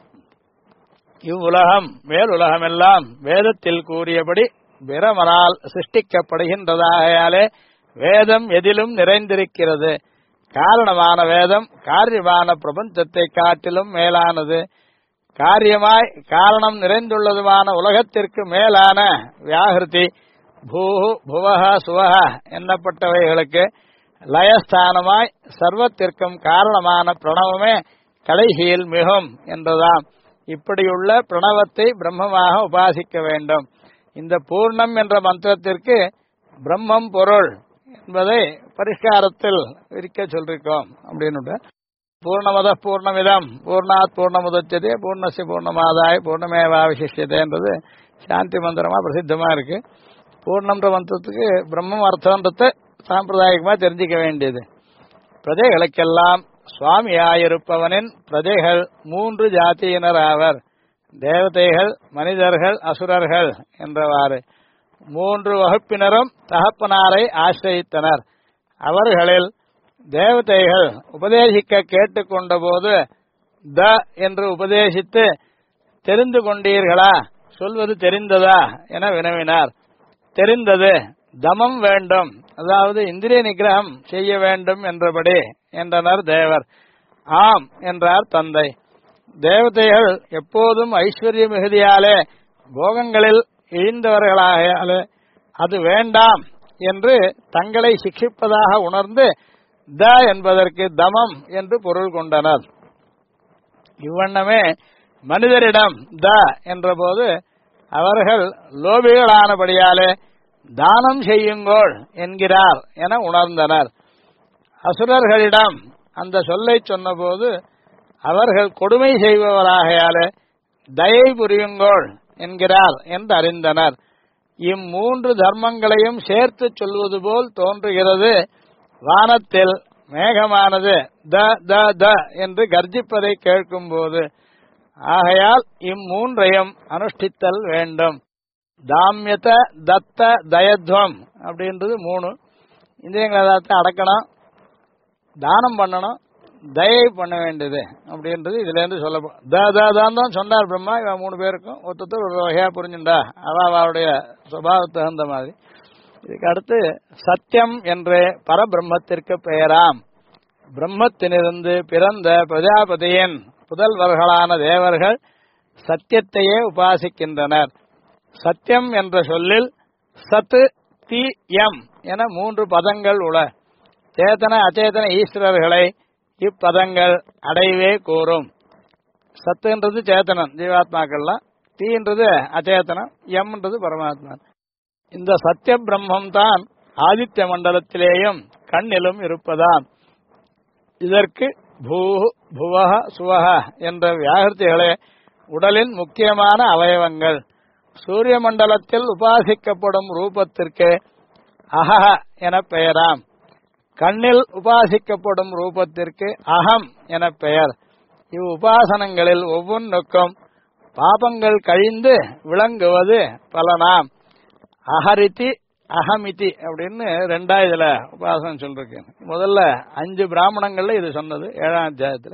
இவ்வுலகம் மேலுலகமெல்லாம் வேதத்தில் கூறியபடி பிரமனால் சிருஷ்டிக்கப்படுகின்றதாகையாலே வேதம் எதிலும் நிறைந்திருக்கிறது. காரணமான வேதம் காரியமான பிரபஞ்சத்தை காட்டிலும் மேலானது. காரியமாய் காரணம் நிறைந்துள்ளதுமான உலகத்திற்கு மேலான வியாகிருதி பூஹு புவஹ சுவஹ என்னப்பட்டவைகளுக்கு லயஸ்தானமாய் சர்வத்திற்கும் காரணமான பிரணவமே கடைசியில் மிகும் என்றதாம். இப்படியுள்ள பிரணவத்தை பிரம்மமாக உபாசிக்க வேண்டும். இந்த பூர்ணம் என்ற மந்திரத்திற்கு பிரம்மம் பொருள் என்பதை பரிஷ்காரத்தில் விரிக்க சொல்லிருக்கோம் அப்படின்னு பூர்ணமத பூர்ணமிதம் பூர்ணாத் பூர்ணமுதச்சதே பூர்ணஸ்ய பூர்ணமாதாய பூர்ணமேவாவசிஷ்யதேன்றது சாந்தி மந்திரமா பிரசித்தமா இருக்கு. பூர்ணம்ன்ற மந்திரத்துக்கு பிரம்மம் அர்த்தம்ன்றத சாம்பிரதாயிகமா தெரிஞ்சிக்க வேண்டியது. பிரஜைகளுக்கெல்லாம் சுவாமியாயிருப்பவனின் பிரஜைகள் 3 ஜாதியினர் ஆவர். தேவதைகள், மனிதர்கள், அசுரர்கள் என்றவாறு 3 வகுப்பினரும் தகப்பனாரை ஆசிரியித்தனர். அவர்களில் தேவதைகள் உபதேசிக்க கேட்டுக்கொண்ட போது த என்று உபதேசித்து தெரிந்து கொண்டீர்களா, சொல்வது தெரிந்ததா என வினவினார். தெரிந்தது, தமம் வேண்டும், அதாவது இந்திரிய நிகிரகம் செய்ய வேண்டும் என்றபடி என்றனர் தேவர். ஆம் என்றார் தந்தை. தேவதைகள் எப்போதும் ஐஸ்வர்ய மிகுதியாலே போகங்களில் இழிந்தவர்களாலே அது வேண்டாம் என்று தங்களை சிக்ஷிப்பதாக உணர்ந்து த என்பதற்கு தமம் என்று பொருள் கொண்டனர். இவ்வண்ணமே மனிதரிடம் த என்றபோது அவர்கள் லோபிகளானபடியாலே தானம் செய்யுங்கோள் என்கிறார் என உணர்ந்தனர். அசுரர்களிடம் அந்த சொல்லை சொன்னபோது அவர்கள் கொடுமை செய்பவராகையாலே தயை புரியுங்கோள் என்கிறார் என்று அறிந்தனர். 3 தர்மங்களையும் சேர்த்து சொல்வது போல் தோன்றுகிறது. வானத்தில் மேகமானது த த த என்று கர்ஜிப்பதை கேட்கும் போது, ஆகையால் 3ஐயும் அனுஷ்டித்தல் வேண்டும். தாமியத தத்த தயத்வம் அப்படின்றது 3 இந்திரியங்களை அடக்கணும், தானம் பண்ணணும், தயை பண்ண வேண்டியது அப்படின்றது இதுல இருந்து சொல்லப்படும். தான் சொன்னார் பிரம்மா. இவன் 3 பேருக்கும் ஒருத்தர் ஒரு வகையா புரிஞ்சுண்டா அவளுடைய சுபாவத்து தகுந்த மாதிரி. இதுக்கு அடுத்து சத்தியம் என்று பரபிரம்மத்திற்கு பெயராம். பிரம்மத்தினிருந்து பிறந்த பிரஜாபதியின் புதல்வர்களான தேவர்கள் சத்தியத்தையே உபாசிக்கின்றனர். சத்தியம் என்ற சொல்லில் சத்து தி எம் என 3 பதங்கள் உள. சேதன அச்சேதன ஈஸ்வரர்களை இப்பதங்கள் அடைவே கூறும். சத்துன்றது சேத்தனம் ஜீவாத்மாக்கள்லாம், தீன்றது அச்சேதனம், எம்ன்றது பரமாத்மா. இந்த சத்திய பிரம்மம் தான் ஆதித்ய மண்டலத்திலேயும் கண்ணிலும் இருப்பதாம். இதற்கு பூ புவஹ சுவஹ என்ற வியாகிருதிகளே உடலின் முக்கியமான அவயவங்கள். சூரிய மண்டலத்தில் உபாசிக்கப்படும் ரூபத்திற்கு அஹஹ என பெயராம். கண்ணில் உபாசிக்கப்படும் ரூபத்திற்கு அகம் என பெயர். இவ் உபாசனங்களில் ஒவ்வொன்றுக்கும் பாபங்கள் கழிந்து விளங்குவது பலனாம். அஹரிதி அகமிதி அப்படின்னு 2 இதுல உபாசனம் சொல்றேன். முதல்ல 5 பிராமணங்கள்ல இது சொன்னது 7ஆம் அத்தியாயத்துல.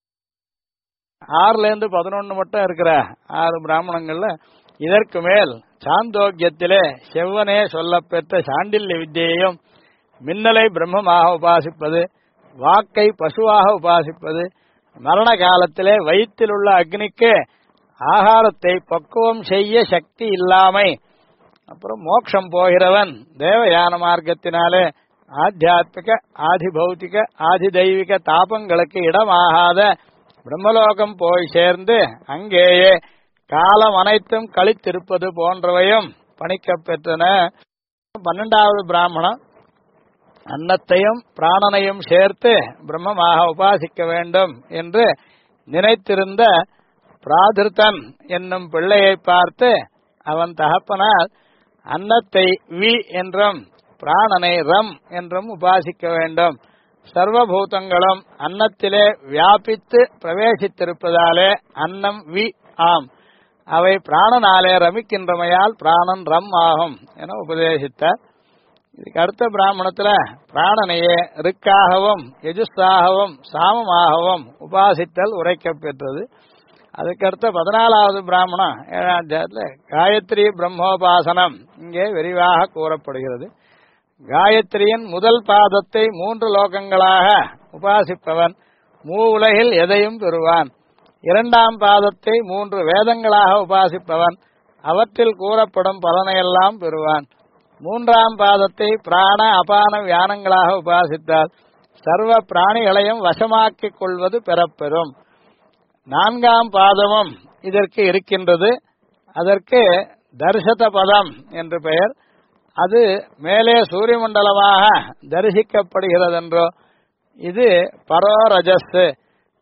6ல இருந்து 11 மட்டும் இருக்கிற 6 பிராமணங்கள்ல இதற்கு மேல் சாந்தோக்கியத்திலே செவ்வனே சொல்லப்பெற்ற சாண்டில்ய வித்தியையும், மின்னலை பிரம்மமாக உபாசிப்பது, வாக்கை பசுவாக உபாசிப்பது, மரண காலத்திலே வயிற்றில் உள்ள அக்னிக்கு ஆகாரத்தை பக்குவம் செய்ய சக்தி இல்லாமை, அப்புறம் மோட்சம் போகிறவன் தேவயான மார்க்கத்தினாலே ஆத்தியாத்மிக ஆதி பௌத்திக ஆதி தெய்வீக தாபங்களுக்கு இடமாகாத பிரம்மலோகம் போய் சேர்ந்து அங்கேயே காலம் அனைத்தும் கழித்திருப்பது போன்றவையும் பணிக்கப் பெற்றன. 12வது பிராமணம் அன்னத்தையும் பிராணனையும் சேர்த்து பிரம்மமாக உபாசிக்க வேண்டும் என்று நினைத்திருந்த பிராதிருத்தன் என்னும் பிள்ளையை பார்த்து அவன் தகப்பனால் அன்னத்தை வி என்றும் பிராணனை ரம் என்றும் உபாசிக்க வேண்டும். சர்வபூதங்களும் அன்னத்திலே வியாபித்து பிரவேசித்திருப்பதாலே அன்னம் வி ஆம். அவை பிராணனாலே ரமிக்கின்றமையால் பிராணன் ரம் ஆகும் என உபதேசித்தார். இதுக்கு அடுத்த பிராமணத்துல பிராணனையே ரிக்காகவும் யஜுஸாகவும் சாமமாகவும் உபாசித்தல் உரைக்கப் பெற்றது. அதுக்கடுத்த 14வது பிராமணம் 7ஆம் அத்தியாயத்துல காயத்ரி பிரம்மோபாசனம் இங்கே விரிவாக கூறப்படுகிறது. காயத்ரியின் முதல் பாதத்தை 3 லோகங்களாக உபாசிப்பவன் உலகில் எதையும் பெறுவான். 2ஆம் பாதத்தை 3 வேதங்களாக உபாசிப்பவன் அவற்றில் கூறப்படும் பலனையெல்லாம் பெறுவான். 3ஆம் பாதத்தை பிராண அபான வியானங்களாக உபாசித்தால் சர்வ பிராணிகளையும் வசமாக்கிக் கொள்வது பெறப்பெறும். 4ஆம் பாதமும் இதற்கு இருக்கின்றது. அதற்கு தர்சத பதம் என்று பெயர். அது மேலே சூரிய மண்டலமாக தரிசிக்கப்படுகிறதென்றோ. இது பரோரஜஸ்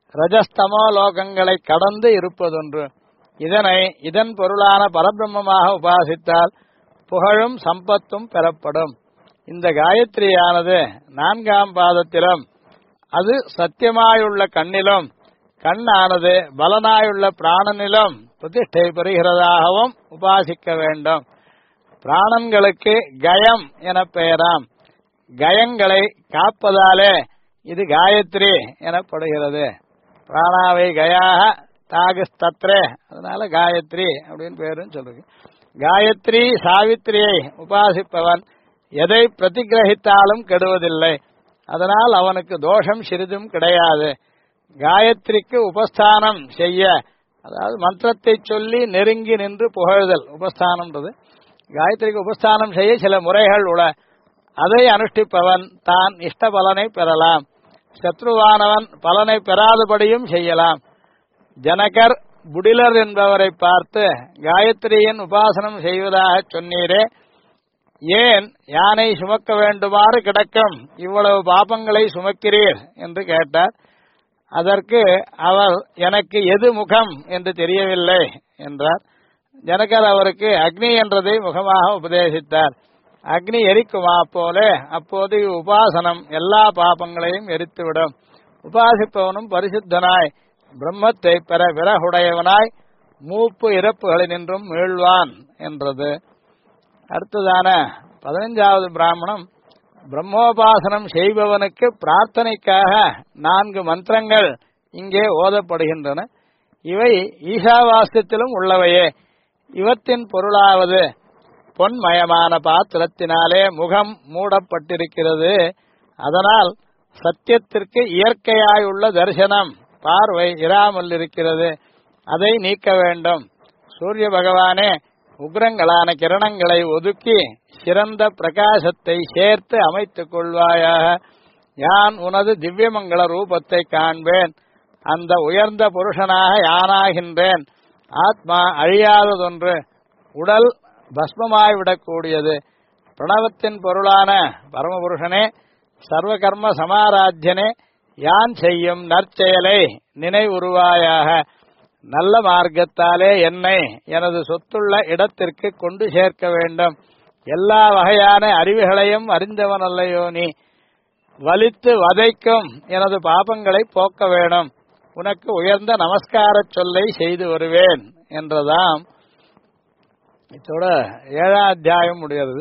ரஜஸ்தமோ லோகங்களை கடந்து இருப்பதொன்று. இதன் பொருளான பரபிரம்மமாக உபாசித்தால் புகழும் சம்பத்தும் பெறப்படும். இந்த காயத்ரியானது 4ஆம் பாதத்திலும் அது சத்தியமாயுள்ள கண்ணிலும் கண்ணானது பலனாயுள்ள பிராணனிலும் பிரதிஷ்டை பெறுகிறதாகவும் உபாசிக்க வேண்டும். பிராணன்களுக்கு கயம் என பெயராம். கயங்களை காப்பதாலே இது காயத்ரி எனப்படுகிறது. பிராணாவை கயாக தாகஸ்தத்ரே, அதனால காயத்ரி அப்படின்னு பேருன்னு சொல்றது. காயத்ரி சாவித்திரியை உபாசிப்பவன் எதை பிரதிகிரகித்தாலும் கெடுவதில்லை. அதனால் அவனுக்கு தோஷம் சிறிதும் கிடையாது. காயத்ரிக்கு உபஸ்தானம் செய்ய, அதாவது மந்திரத்தை சொல்லி நெருங்கி நின்று புகழுதல் உபஸ்தானம்ன்றது. காயத்ரிக்கு உபஸ்தானம் செய்ய சில முறைகள் உள்ள, அதை அனுஷ்டிப்பவன் தான் இஷ்ட பலனை பெறலாம். சத்ருவானவன் பலனை பெறாதபடியும் செய்யலாம். ஜனகர் புடிலர் என்பவரை பார்த்து காயத்ரியின் உபாசனம் செய்வதாக சொன்னீரே, ஏன் யானை சுமக்க வேண்டுமாறு கிடக்கும் இவ்வளவு பாபங்களை சுமக்கிறீர் என்று கேட்டார். அதற்கு அவர், எனக்கு எது முகம் என்று தெரியவில்லை என்றார். ஜனகர் அவருக்கு அக்னி என்றதை முகமாக உபதேசித்தார். அக்னி எரிக்குமா போலே அப்போது உபாசனம் எல்லா பாபங்களையும் எரித்துவிடும். உபாசிப்பவனும் பரிசுத்தனாய் பிரம்மத்தை பெற விறகுடையவனாய் மூப்பு இறப்புகளினின்றும் மீழ்வான் என்றது. அடுத்ததான 15வது பிராமணம், பிரம்மோபாசனம் செய்பவனுக்கு பிரார்த்தனைக்காக 4 மந்திரங்கள் இங்கே ஓதப்படுகின்றன. இவை ஈசாவாஸ்யத்திலும் உள்ளவையே. இவற்றின் பொருளாவது, பொன்மயமான பாத்திரத்தினாலே முகம் மூடப்பட்டிருக்கிறது. அதனால் சத்தியத்திற்கு இயற்கையாயுள்ள தரிசனம் பார்வை இராமல் இருக்கிறது. அதை நீக்க வேண்டும். சூரிய பகவானே, உக்ரங்களான கிரணங்களை ஒதுக்கி சிறந்த பிரகாசத்தை சேர்த்து அமைத்துக் கொள்வாயாக. யான் உனது திவ்யமங்கள ரூபத்தை காண்பேன். அந்த உயர்ந்த புருஷனாக யானாகின்றேன். ஆத்மா அழியாததொன்று, உடல் பஸ்மமாய்விடக்கூடியது. பிரணவத்தின் பொருளான பரமபுருஷனே, சர்வகர்ம சமாராத்தியனே, யான் செய்யும் நற்செயலை நினைவுருவாயாக. நல்ல மார்க்கத்தாலே என்னை எனது சொத்துள்ள இடத்திற்கு கொண்டு சேர்க்க வேண்டும். எல்லா வகையான அறிவுகளையும் அறிந்தவன் அல்லையோ நீ. வலித்து வதைக்கும் எனது பாபங்களை போக்க வேணும். உனக்கு உயர்ந்த நமஸ்கார சொல்லை செய்து வருவேன் என்றதாம். இதோட 7ஆம் அத்தியாயம் முடிகிறது.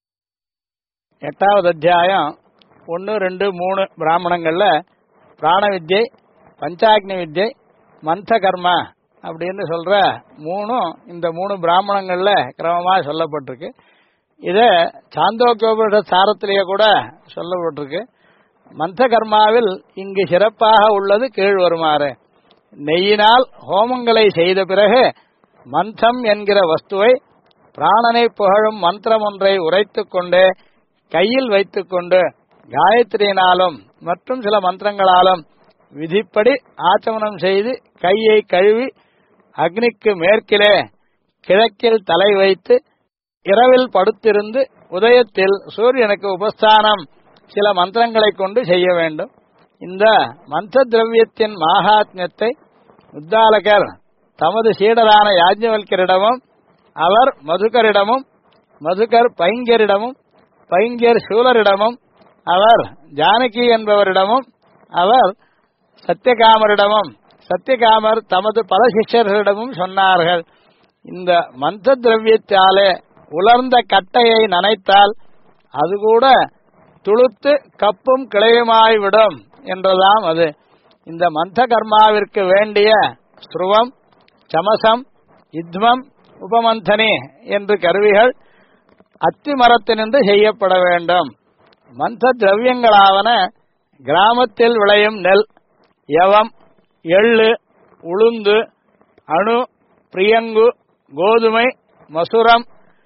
8வது அத்தியாயம் 1, 2, 3 பிராமணங்கள்ல பிராண வித்யை, பஞ்சாக்னி வித்யை, மந்த கர்மா அப்படின்னு சொல்ற 3 இந்த 3 பிராமணங்கள்ல கிரமமா சொல்லப்பட்டிருக்கு. இத சாந்தோக்கியோபனிஷத் சாரத்திலேயே கூட சொல்லப்பட்டிருக்கு. மந்த கர்மாவில் இங்கு சிறப்பாக உள்ளது கீழ் வருமாறு. நெய்யினால் ஹோமங்களை செய்த பிறகு மந்தம் என்கிற வஸ்துவை பிராணனை புகழும் மந்திரம் ஒன்றை உரைத்துக் கொண்டு கையில் வைத்துக்கொண்டு காயத்ரியினாலும் மற்றும் சில மந்திரங்களாலும் விதிப்படி ஆச்சமனம் செய்து கையை கழுவி அக்னிக்கு மேற்கிலே கிழக்கில் தலை வைத்து இரவில் படுத்திருந்து உதயத்தில் சூரியனுக்கு உபஸ்தானம் சில மந்திரங்களை கொண்டு செய்ய வேண்டும். இந்த மந்திர திரவியத்தின் மகாத்மியத்தை உத்தாலகர் தமது சீடரான யாஜ்ஞவல்கரிடமும் அவர் மதுகரிடமும் மதுகர் பைங்கரிடமும் பைங்கர் சூலரிடமும் அவர் ஜானகி என்பவரிடமும் அவர் சத்தியகாமரிடமும் சத்தியகாமர் தமது பல சிஷ்யர்களிடமும் சொன்னார்கள். இந்த மந்திர திரவியத்தாலே உலர்ந்த கட்டையை நனைத்தால் அது கூட துளுத்து கப்பும் கிளையுமாய்விடும் என்றதாம் அது. இந்த மந்த கர்மாவிற்கு வேண்டிய ஸ்ருவம், சமசம், இத்மம், உபமந்தனி என்று கருவிகள் அத்தி மரத்தினின்று செய்யப்பட வேண்டும். மந்த திரவியங்களாவன கிராமத்தில் விளையும் நெல், யவம், எள்ளு, உளுந்து, அணு, பிரியங்கு, கோதுமை, மசுரம்,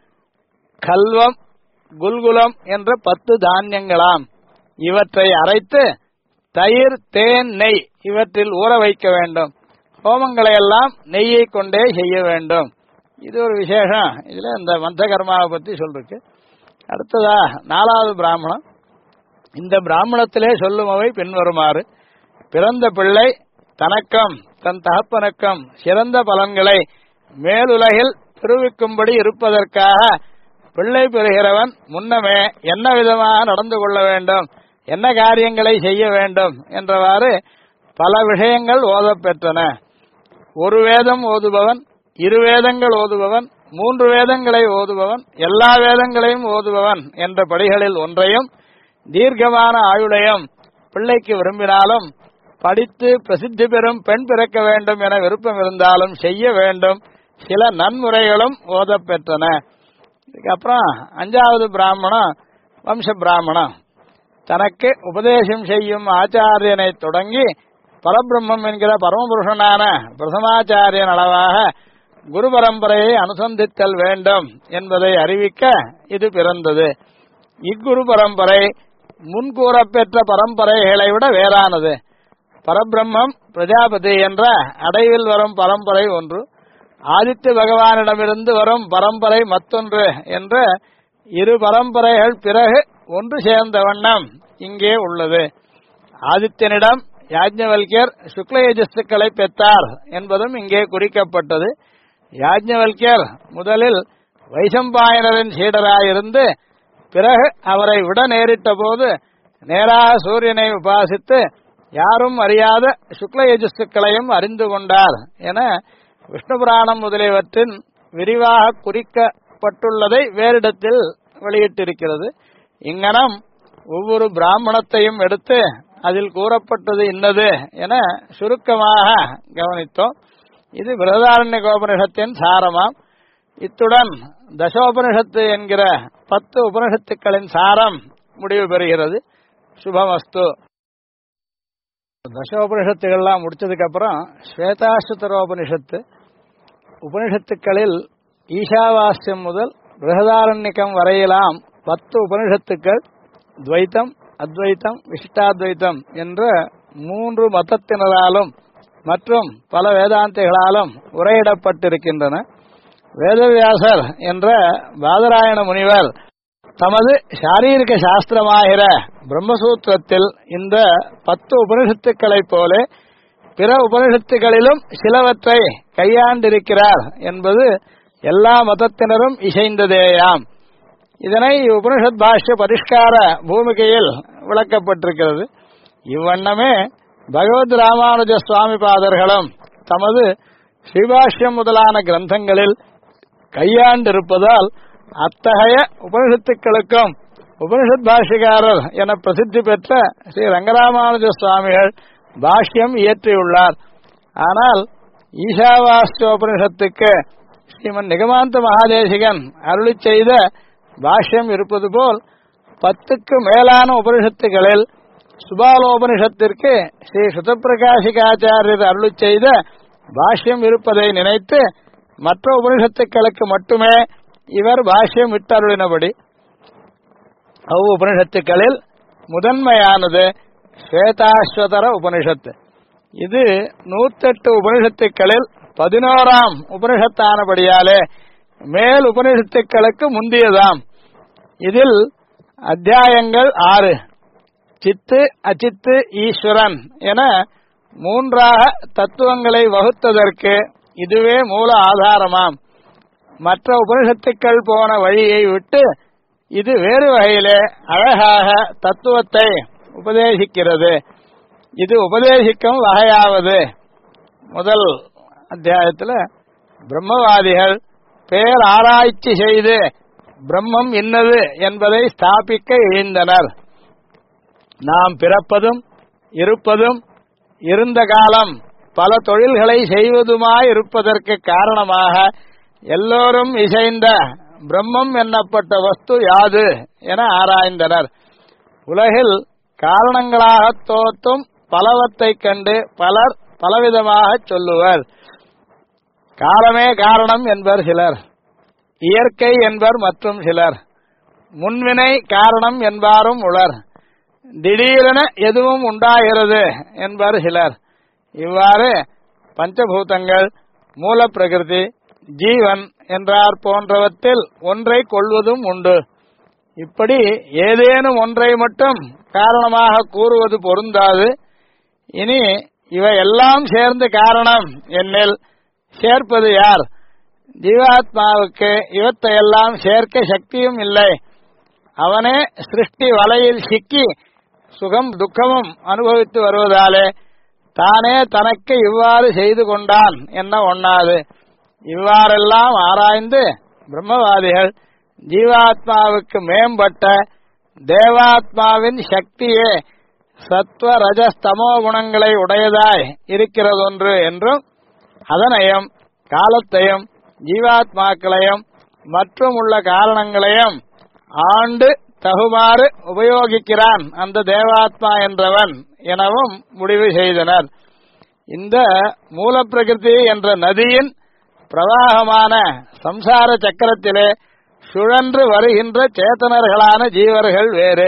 கல்வம், குல்குலம் என்ற 10 தானியங்களாம். இவற்றை அரைத்து தயிர், தேன், நெய் இவற்றில் ஊற வைக்க வேண்டும். ஹோமங்களை எல்லாம் நெய்யை கொண்டே செய்ய வேண்டும். இது ஒரு விசேஷம். இதுல இந்த மந்த கர்மாவை பத்தி சொல்றதுக்கு அடுத்ததா 4வது பிராமணம். இந்த பிராமணத்திலே சொல்லுமவை பின்வருமாறு: பிறந்த பிள்ளை தனக்கும் தன் தகப்பனுக்கும் சிறந்த பலன்களை மேலுலகில் பெறுவிக்கும்படி இருப்பதற்காக பிள்ளை பெறுகிறவன் முன்னமே என்ன விதமாக நடந்து கொள்ள வேண்டும், என்ன காரியங்களை செய்ய வேண்டும் என்றவாறு பல விஷயங்கள் ஓதப்பெற்றன. ஒரு வேதம் ஓதுபவன், 2 வேதங்கள் ஓதுபவன், 3 வேதங்களை ஓதுபவன், எல்லா வேதங்களையும் ஓதுபவன் என்ற படிகளில் ஒன்றையும் தீர்க்கமான ஆயுளையும் பிள்ளைக்கு விரும்பினாலும் படித்து பிரசித்தி பெறும் பெண் பிறக்க வேண்டும் என விருப்பம் இருந்தாலும் செய்ய வேண்டும் சில நன்முறைகளும் ஓதப்பெற்றன. இதுக்கப்புறம் 5வது பிராமணம் வம்ச பிராமணம். தனக்கு உபதேசம் செய்யும் ஆச்சாரியனை தொடங்கி பரபிரம்மம் என்கிற பரமபுருஷனான பிரதமாச்சாரியன் அளவாக குரு பரம்பரையை அனுசந்தித்தல் வேண்டும் என்பதை அறிவிக்க இது பிறந்தது. இக்குரு பரம்பரை முன்கூறப்பெற்ற பரம்பரைகளை விட வேறானது. பரபிரம்மம் பிரஜாபதி என்ற அடைவில் வரும் பரம்பரை ஒன்று, ஆதித்ய பகவானிடமிருந்து வரும் பரம்பரை மற்றொன்று என்ற 2 பரம்பரைகள் பிறகு ஒன்று சேர்ந்த வண்ணம் இங்கே உள்ளது. ஆதித்யனிடம் யாஜ்ஞவல்யர் சுக்லயஜஸ்துக்களை பெற்றார் என்பதும் இங்கே குறிக்கப்பட்டது. யாஜ்ஞவல்யர் முதலில் வைசம்பாயனரின் சீடராயிருந்து பிறகு அவரை விட நேரிட்ட போது நேராக சூரியனை உபாசித்து யாரும் அறியாத சுக்லயஜஸ்துக்களையும் அறிந்து கொண்டார் என விஷ்ணு புராணம் முதலியவற்றின் விரிவாக குறிக்கப்பட்டுள்ளதை வேறிடத்தில் வெளியிட்டிருக்கிறது. இங்கனம் ஒவ்வொரு பிராமணத்தையும் எடுத்து அதில் கூறப்பட்டது இன்னது என சுருக்கமாக கவனித்தோம். இது பிருஹதாரண்யகோபனிஷத்தின் சாரமாம். இத்துடன் தசோபனிஷத்து என்கிற 10 உபனிஷத்துக்களின் சாரம் முடிவு பெறுகிறது. சுபமஸ்து. தசோபனிஷத்துகள்லாம் முடிச்சதுக்கு அப்புறம் ஸ்வேதாஸ்வதரோபனிஷத்து. உபனிஷத்துக்களில் ஈஷாவாஸ்யம் முதல் பிருஹதாரண்யகம் வரையிலாம் 10 உபனிஷத்துக்கள் துவைத்தம், அத்வைத்தம், விசிஷ்டாத்வைத்தம் என்ற 3 மதத்தினராலும் மற்றும் பல வேதாந்திகளாலும் உரையிடப்பட்டிருக்கின்றன. வேதவியாசர் என்ற பாதராயண முனிவர் தமது சாரீரிக சாஸ்திரமாகிற பிரம்மசூத்திரத்தில் இந்த 10 உபனிஷத்துக்களைப் போல பிற உபனிஷத்துகளிலும் சிலவற்றை கையாண்டிருக்கிறார் என்பது எல்லா மதத்தினரும் இசைந்ததேயாம். இதனை உபனிஷத் பாஷ்ய பரிஷ்கார பூமிகையில் விளக்கப்பட்டிருக்கிறது. இவ்வண்ணமே பகவத் ராமானுஜ சுவாமி பாதர்களும் தமது ஸ்ரீபாஷ்யம் முதலான கிரந்தங்களில் கையாண்டிருப்பதால் அத்தகைய உபனிஷத்துக்களுக்கும் உபனிஷத் பாஷ்யக்காரர் என பிரசித்தி பெற்ற ஸ்ரீ ரங்கராமானுஜ சுவாமிகள் பாஷ்யம் இயற்றியுள்ளார். ஆனால் ஈஷாவாஸ்யோபனிஷத்துக்கு ஸ்ரீமன் நிகமாந்த மகாதேசிகன் அருளி செய்த பாஷ்யம் இருப்பது போல் 10க்கு மேலான உபனிஷத்துகளில் சுபாலோபனிஷத்திற்கு ஸ்ரீ சுதப்பிரகாசிகாச்சாரியர் அருளி செய்த பாஷ்யம் இருப்பதை நினைத்து மற்ற உபனிஷத்துக்களுக்கு மட்டுமே இவர் பாஷ்யம் விட்டருளினபடி அவ்வ உபனிஷத்துக்களில் முதன்மையானது ஸ்வேதாஸ்வதர உபனிஷத்து. இது 108 உபனிஷத்துக்களில் 11ஆம் உபனிஷத்தானபடியாலே மேல் உபனிஷத்துக்களுக்கு முந்தியதாம். இதில் அத்தியாயங்கள் 6, சித்து அச்சித்து ஈஸ்வரன் என 3ஆக தத்துவங்களை வகுத்ததற்கு இதுவே மூல ஆதாரமாம். மற்ற உபனிஷத்துக்கள் போன வழியை விட்டு இது வேறு வகையிலே அழகாக தத்துவத்தை உபதேசிக்கிறது. இது உபதேசிக்கும் வகையாவது முதல் அத்தியாயத்தில் பிரம்மவாதிகள் பேராராய்ச்சி செய்து பிரம்மம் இன்னது என்பதை ஸ்தாபிக்க எழுந்தனர். நாம் பிறப்பதும் இருப்பதும் இருந்த காலம் பல தொழில்களை செய்வதுமாயிருப்பதற்கு காரணமாக எல்லோரும் இசைந்த பிரம்மம் என்னப்பட்ட வஸ்து யாது என ஆராய்ந்தனர். உலகில் காரணங்களாக தோற்றும் பலவற்றைக் கண்டு பலர் பலவிதமாக சொல்லுவர். காலமே காரணம் என்பர் சிலர், இயற்கை என்பர் மற்றும் சிலர், முன்வினை காரணம் என்பாரும் உளர், திடீரென எதுவும் உண்டாகிறது என்பர் சிலர். இவ்வாறு பஞ்சபூதங்கள், மூல பிரகிருதி, ஜீவன் என்றார் போன்றவற்றில் ஒன்றை கொள்வதும் உண்டு. இப்படி ஏதேனும் ஒன்றை மட்டும் காரணமாக கூறுவது பொருந்தாது. இனி இவை எல்லாம் சேர்ந்து காரணம் என்னில் சேர்ப்பது யார்? ஜீவாத்மாவுக்கு இவற்றையெல்லாம் சேர்க்க சக்தியும் இல்லை. அவனே சிருஷ்டி வலையில் சிக்கி சுகம் துக்கமும் அனுபவித்து வருவதாலே தானே தனக்கு இவ்வாறு செய்து கொண்டான் என்ன ஒண்ணாது. இவ்வாறெல்லாம் ஆராய்ந்து பிரம்மவாதிகள் ஜீவாத்மாவுக்கு மேம்பட்ட தேவாத்மாவின் சக்தியே சத்வ ரஜஸ்தமோ குணங்களை உடையதாய் இருக்கிறதொன்று என்றும் அதனையும் காலத்தையும் ஜீவாத்மாக்களையும் மற்றும் உள்ள காரணங்களையும் ஆண்டு தகுமாறு உபயோகிக்கிறான் அந்த தேவாத்மா என்றவன் எனவும் முடிவு செய்தனர். இந்த மூல பிரகிருதி என்ற நதியின் பிரவாகமான சம்சார சக்கரத்திலே சுழன்று வருகின்ற சேத்தனர்களான ஜீவர்கள் வேறு,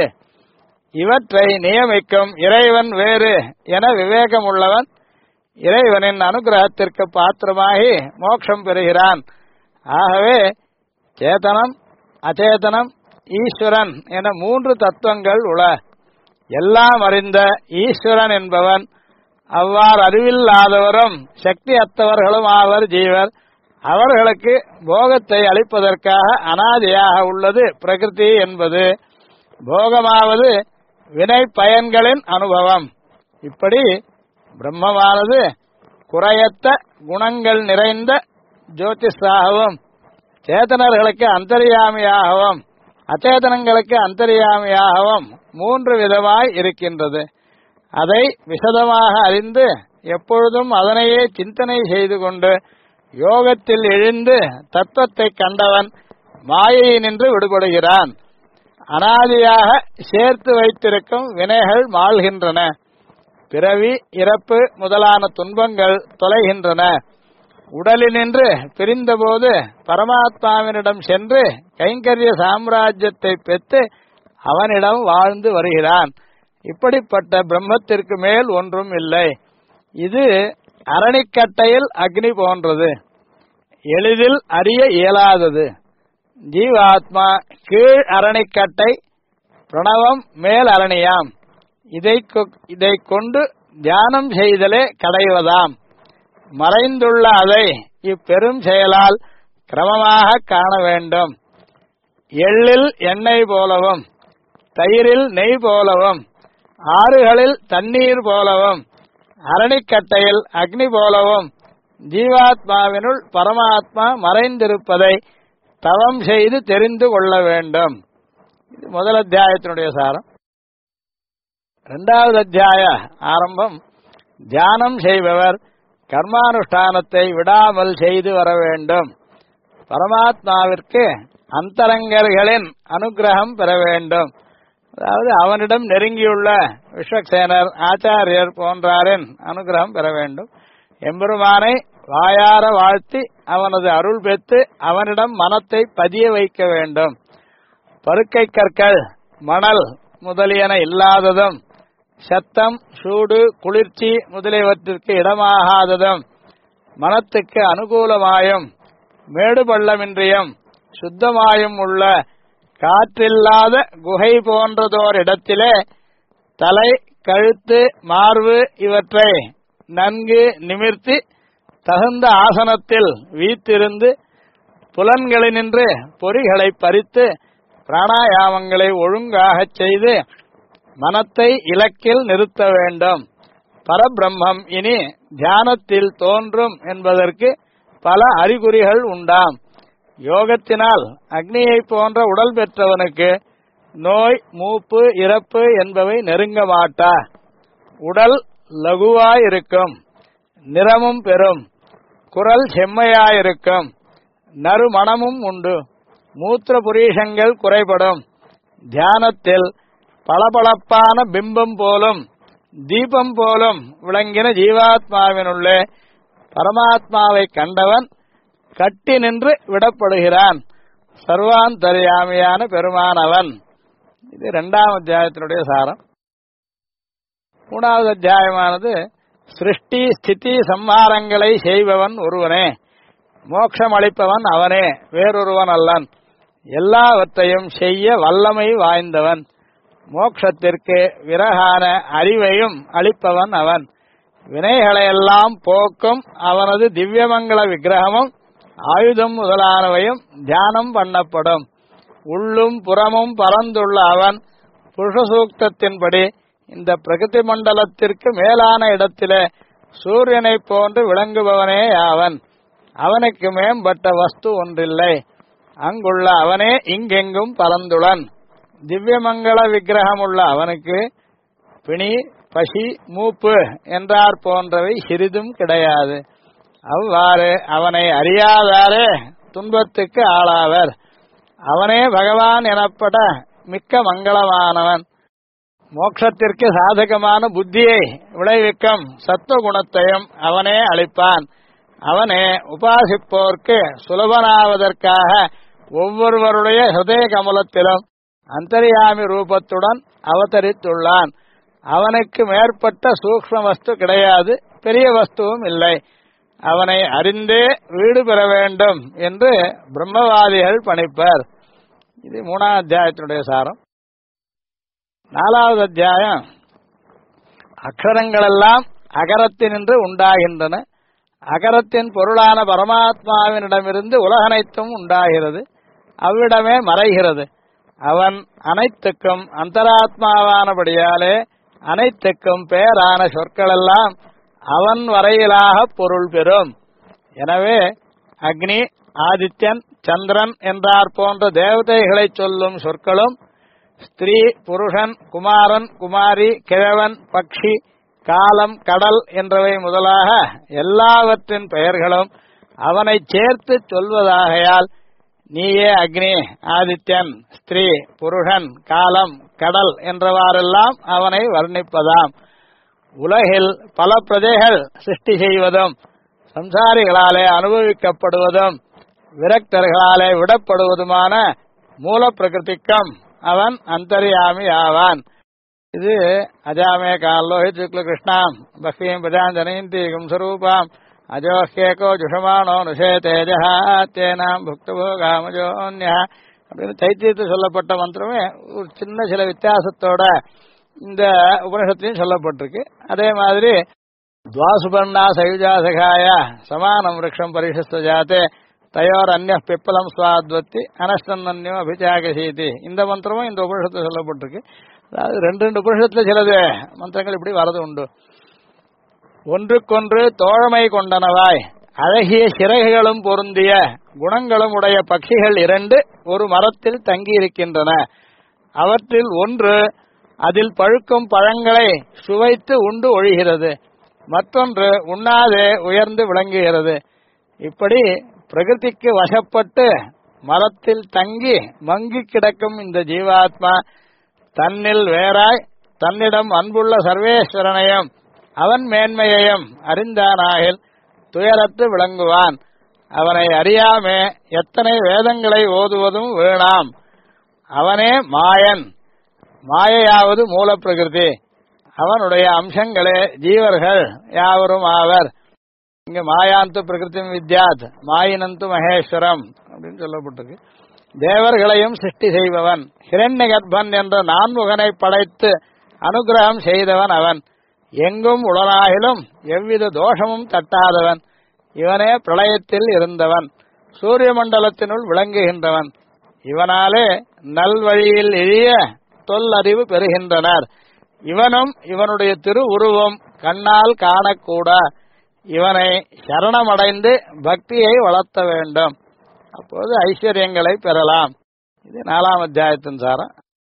இவற்றை நியமிக்கும் இறைவன் வேறு என விவேகம் உள்ளவன் இறைவனின் அனுகிரகத்திற்கு பாத்திரமாகி மோட்சம் பெறுகிறான். ஆகவே சேதனம், அச்சேதனம், ஈஸ்வரன் என மூன்று தத்துவங்கள் உள. எல்லாம் அறிந்த ஈஸ்வரன் என்பவன் அவ்வாறு அறிவில்லாதவரும் சக்தி அத்தவர்களும் ஆவர் ஜீவர். அவர்களுக்கு போகத்தை அளிப்பதற்காக அனாதியாக உள்ளது பிரகிருதி என்பது. போகமாவது வினை பயன்களின் அனுபவம். இப்படி பிரம்மமானது குறையற்ற குணங்கள் நிறைந்த ஜோதிஷாகவும் சேதனர்களுக்கு அந்தர்யாமியாகவும் அச்சேதனங்களுக்கு அந்தர்யாமியாகவும் மூன்று விதமாய் இருக்கின்றது. அதை விசதமாக அறிந்து எப்பொழுதும் அதனையே சிந்தனை செய்து கொண்டு யோகத்தில் எழுந்து தத்துவத்தை கண்டவன் மாயையினின்று விடுபடுகிறான். அனாதியாக சேர்த்து வைத்திருக்கும் வினைகள் மாள்கின்றன. பிறவி இறப்பு முதலான துன்பங்கள் தொலைகின்றன. உடலினின்று பிரிந்தபோது பரமாத்மாவினிடம் சென்று கைங்கரிய சாம்ராஜ்யத்தை பெற்று அவனிடம் வாழ்ந்து வருகிறான். இப்படிப்பட்ட பிரம்மத்திற்கு மேல் ஒன்றும் இல்லை. இது அரணிக்கட்டையில் அக்னி போன்றது, எளிதில் அறிய இயலாதது. ஜீவாத்மா கீழ் அரணிக்கட்டை, பிரணவம் மேல் அரணியாம். இதை கொண்டு தியானம் செய்தலே கடைவதாம். மறைந்துள்ள அதை இப்பெரும் செயலால் கிரமமாக காண வேண்டும். எள்ளில் எண்ணெய் போலவும், தயிரில் நெய் போலவும், ஆறுகளில் தண்ணீர் போலவும், அரணிக்கட்டையில் அக்னி போலவும் ஜீவாத்மாவினுள் பரமாத்மா மறைந்திருப்பதை தவம் செய்து தெரிந்து கொள்ள வேண்டும். இது முதல் அத்தியாயத்தினுடைய சாரம். இரண்டாவது அத்தியாய ஆரம்பம். தியானம் செய்பவர் கர்மானுஷ்டானத்தை விடாமல் செய்து வர வேண்டும். பரமாத்மாவிற்கு அந்தரங்கர்களின் அனுகிரகம் பெற வேண்டும். அதாவது அவனிடம் நெருங்கியுள்ள விஸ்வக்சேனர், ஆச்சாரியர் போன்றாரின் அனுகிரகம் பெற வேண்டும். எம்பெருமானை வாயார வாழ்த்தி அவனது அருள் பெற்று அவனிடம் மனத்தை பதிய வைக்க வேண்டும். பருக்கை கற்கள், மணல் முதலியன இல்லாததும், சத்தம், சூடு, குளிர்ச்சி முதலியவற்றிற்கு இடமாகாததும், மனத்துக்கு அனுகூலமாயும் மேடு பள்ளமின்றியும் சுத்தமாயும் உள்ள காற்றில்லாத குகை போன்றதோர் இடத்திலே தலை, கழுத்து, மார்பு இவற்றை நன்கு நிமிர்த்தி தகுந்த ஆசனத்தில் வீத்திருந்து புலன்களினின்று பொறிகளை பறித்து பிராணாயாமங்களை ஒழுங்காகச் செய்து மனத்தை இலக்கில் நிறுத்த வேண்டும். பரபிரம்மம் இனி தியானத்தில் தோன்றும் என்பதற்கு பல அறிகுறிகள் உண்டாம். யோகத்தினால் அக்னியை போன்ற உடல் பெற்றவனுக்கு நோய், மூப்பு, இறப்பு என்பவை நெருங்க மாட்டா. உடல் லகுவாயிருக்கும், நிறமும் பெறும், குரல் செம்மையாயிருக்கும், நறுமணமும் உண்டு, மூத்திர புரீஷங்கள் குறைபடும். தியானத்தில் பளபளப்பான பிம்பம் போலும் தீபம் போலும் விளங்கின ஜீவாத்மாவினுள்ளே பரமாத்மாவை கண்டவன் கட்டி நின்று விடப்படுகிறான். சர்வாந்தர்யாமியான பெருமானவன். இது இரண்டாம் அத்தியாயத்தினுடைய சாரம். மூணாவது அத்தியாயமானது சிருஷ்டி ஸ்திதி சம்ஹாரங்களை செய்பவன் ஒருவனே, மோட்சம் அளிப்பவன் அவனே, வேறொருவன் அல்லன். எல்லாவற்றையும் செய்ய வல்லமை வாய்ந்தவன். மோட்சத்திற்கு விரகான அறிவையும் அளிப்பவன் அவன். வினைகளையெல்லாம் போக்கும் அவனது திவ்யமங்கள விக்கிரகமும் ஆயுதம் முதலானவையும் தியானம் பண்ணப்படும். உள்ளும் புறமும் பறந்துள்ள அவன் புருஷ சூக்தத்தின்படி இந்த பிரகிருதி மண்டலத்திற்கு மேலான இடத்திலே சூரியனைப் போன்று விளங்குபவனே அவன். அவனுக்கு மேம்பட்ட வஸ்து ஒன்றில்லை. அங்குள்ள அவனே இங்கெங்கும் பரந்துளன். திவ்யமங்கள விக்கிரகமுள்ள அவனுக்கு பிணி, பசி, மூப்பு என்றார் போன்றவை சிறிதும் கிடையாது. அவ்வாறு அவனை அறியாதாரே துன்பத்துக்கு ஆளாவர். அவனே பகவான் எனப்பட மிக்க மங்களமானவன். மோட்சத்திற்கு சாதகமான புத்தியை விளைவிக்கும் சத்துவகுணத்தையும் அவனே அளிப்பான். அவனே உபாசிப்போர்க்கு சுலபனாவதற்காக ஒவ்வொருவருடைய ஹிருதய கமலத்திலும் அந்தர்யாமி ரூபத்துடன் அவதரித்துள்ளான். அவனுக்கு மேற்பட்ட சூக்ஷ்ம வஸ்து கிடையாது, பெரிய வஸ்துவும் இல்லை. அவனை அறிந்தே வீடு பெற வேண்டும் என்று பிரம்மவாதிகள் பணிப்பர். இது 3ஆம் அத்தியாயத்தினுடைய சாரம். 4வது அத்தியாயம் அக்ஷரங்களெல்லாம் அகரத்தினின்று உண்டாகின்றன. அகரத்தின் பொருளான பரமாத்மாவினிடமிருந்து உலகனைத்தும் உண்டாகிறது, அவ்விடமே மறைகிறது. அவன் அனைத்துக்கும் அந்தராத்மாவானபடியாலே அனைத்துக்கும் பேரான சொற்களெல்லாம் அவன் வரையிலாக பொருள் பெறும். எனவே அக்னி, ஆதித்யன், சந்திரன் என்றார் போன்ற தேவதைகளை சொல்லும் சொற்களும் ஸ்திரீ, புருஷன், குமாரன், குமாரி, கிழவன், பக்ஷி, காலம், கடல் என்றவை முதலாக எல்லாவற்றின் பெயர்களும் அவனை சேர்த்து சொல்வதாகையால் நீயே அக்னி, ஆதித்யன், ஸ்திரீ, புருஷன், காலம், கடல் என்றவாறெல்லாம் அவனை வர்ணிப்பதாம். உலகில் பல பிரஜைகள் சிருஷ்டி செய்வதும் சம்சாரிகளாலே அனுபவிக்கப்படுவதும் விரக்தர்களாலே விடப்படுவதுமான மூல பிரகிருதிக்கும் அவன் அந்தர்யாமி ஆவான். இது அஜாமே காலோஹித் சுக்ல கிருஷ்ணாம் பக்வீம் பிரஜாம் ஜனயந்தி கும்சரூபாம் அஜோஹ்யேகோ ஜுஷமானோ நுஷே தேஜாத்தேனாம் புக்தபோகாமஜோன்யா அப்படின்னு தைத்தியத்தில் சொல்லப்பட்ட மந்திரமே ஒரு சில வித்தியாசத்தோட இந்த உபனிஷத்திலையும் சொல்லப்பட்டிருக்கு. அதே மாதிரி துவாசுபர்ணா சயுஜா சகாய சமானம் விரக்ஷம் பரிஷஸ்த ஜாத்தே தயோர் அந்நிய பிப்பலம் சுவாத்வத்தி அனஷ்டன்யோ அபிஜாகசீதி இந்த மந்திரமும் இந்த உபனிஷத்தில் சொல்லப்பட்டிருக்கு. அதாவது ரெண்டு உபனிஷத்துல சிலது மந்திரங்கள் இப்படி வரது உண்டு. ஒன்றுக்கொன்று தோழமை கொண்டனவாய் அழகிய சிறகுகளும் பொருந்திய குணங்களும் உடைய பட்சிகள் 2 ஒரு மரத்தில் தங்கியிருக்கின்றன. அவற்றில் ஒன்று அதில் பழுக்கும் பழங்களை சுவைத்து உண்டு ஒழிகிறது, மற்றொன்று உண்ணாதே உயர்ந்து விளங்குகிறது. இப்படி பிரகிருதிக்கு வசப்பட்டு மரத்தில் தங்கி மங்கி கிடக்கும் இந்த ஜீவாத்மா தன்னில் வேறாய் தன்னிடம் அன்புள்ள சர்வேஸ்வரனையும் அவன் மேன்மையையும் அறிந்தானாகில் துயரத்து விளங்குவான். அவனை அறியாமே எத்தனை வேதங்களை ஓதுவதும் வீணாம். அவனே மாயன். மாயையாவது மூல பிரகிருதி, அவனுடைய அம்சங்களே ஜீவர்கள் யாவரும் ஆவர். இங்க மாயாந்து பிரகிருதி வித்யாத் மாயினந்து மகேஸ்வரம் அப்படின்னு சொல்லப்பட்டிருக்கு. தேவர்களையும் சிருஷ்டி செய்பவன், ஹிரண்ய கர்ப்பன் என்ற நான்முகனை படைத்து அனுகிரகம் செய்தவன் அவன். எங்கும் உளனாகிலும் எவ்வித தோஷமும் தட்டாதவன். இவனே பிரளயத்தில் இருந்தவன், சூரிய மண்டலத்தினுள் விளங்குகின்றவன். இவனாலே நல்வழியில் எளிய தொல்லறிவு பெறுகின்றனர். இவனும் இவனுடைய திரு உருவம் கண்ணால் காணக்கூட. இவனை சரணமடைந்து பக்தியை வளர்த்த வேண்டும், அப்போது ஐஸ்வர்யங்களை பெறலாம். இது 4ஆம் அத்தியாயத்தின் சாரம்.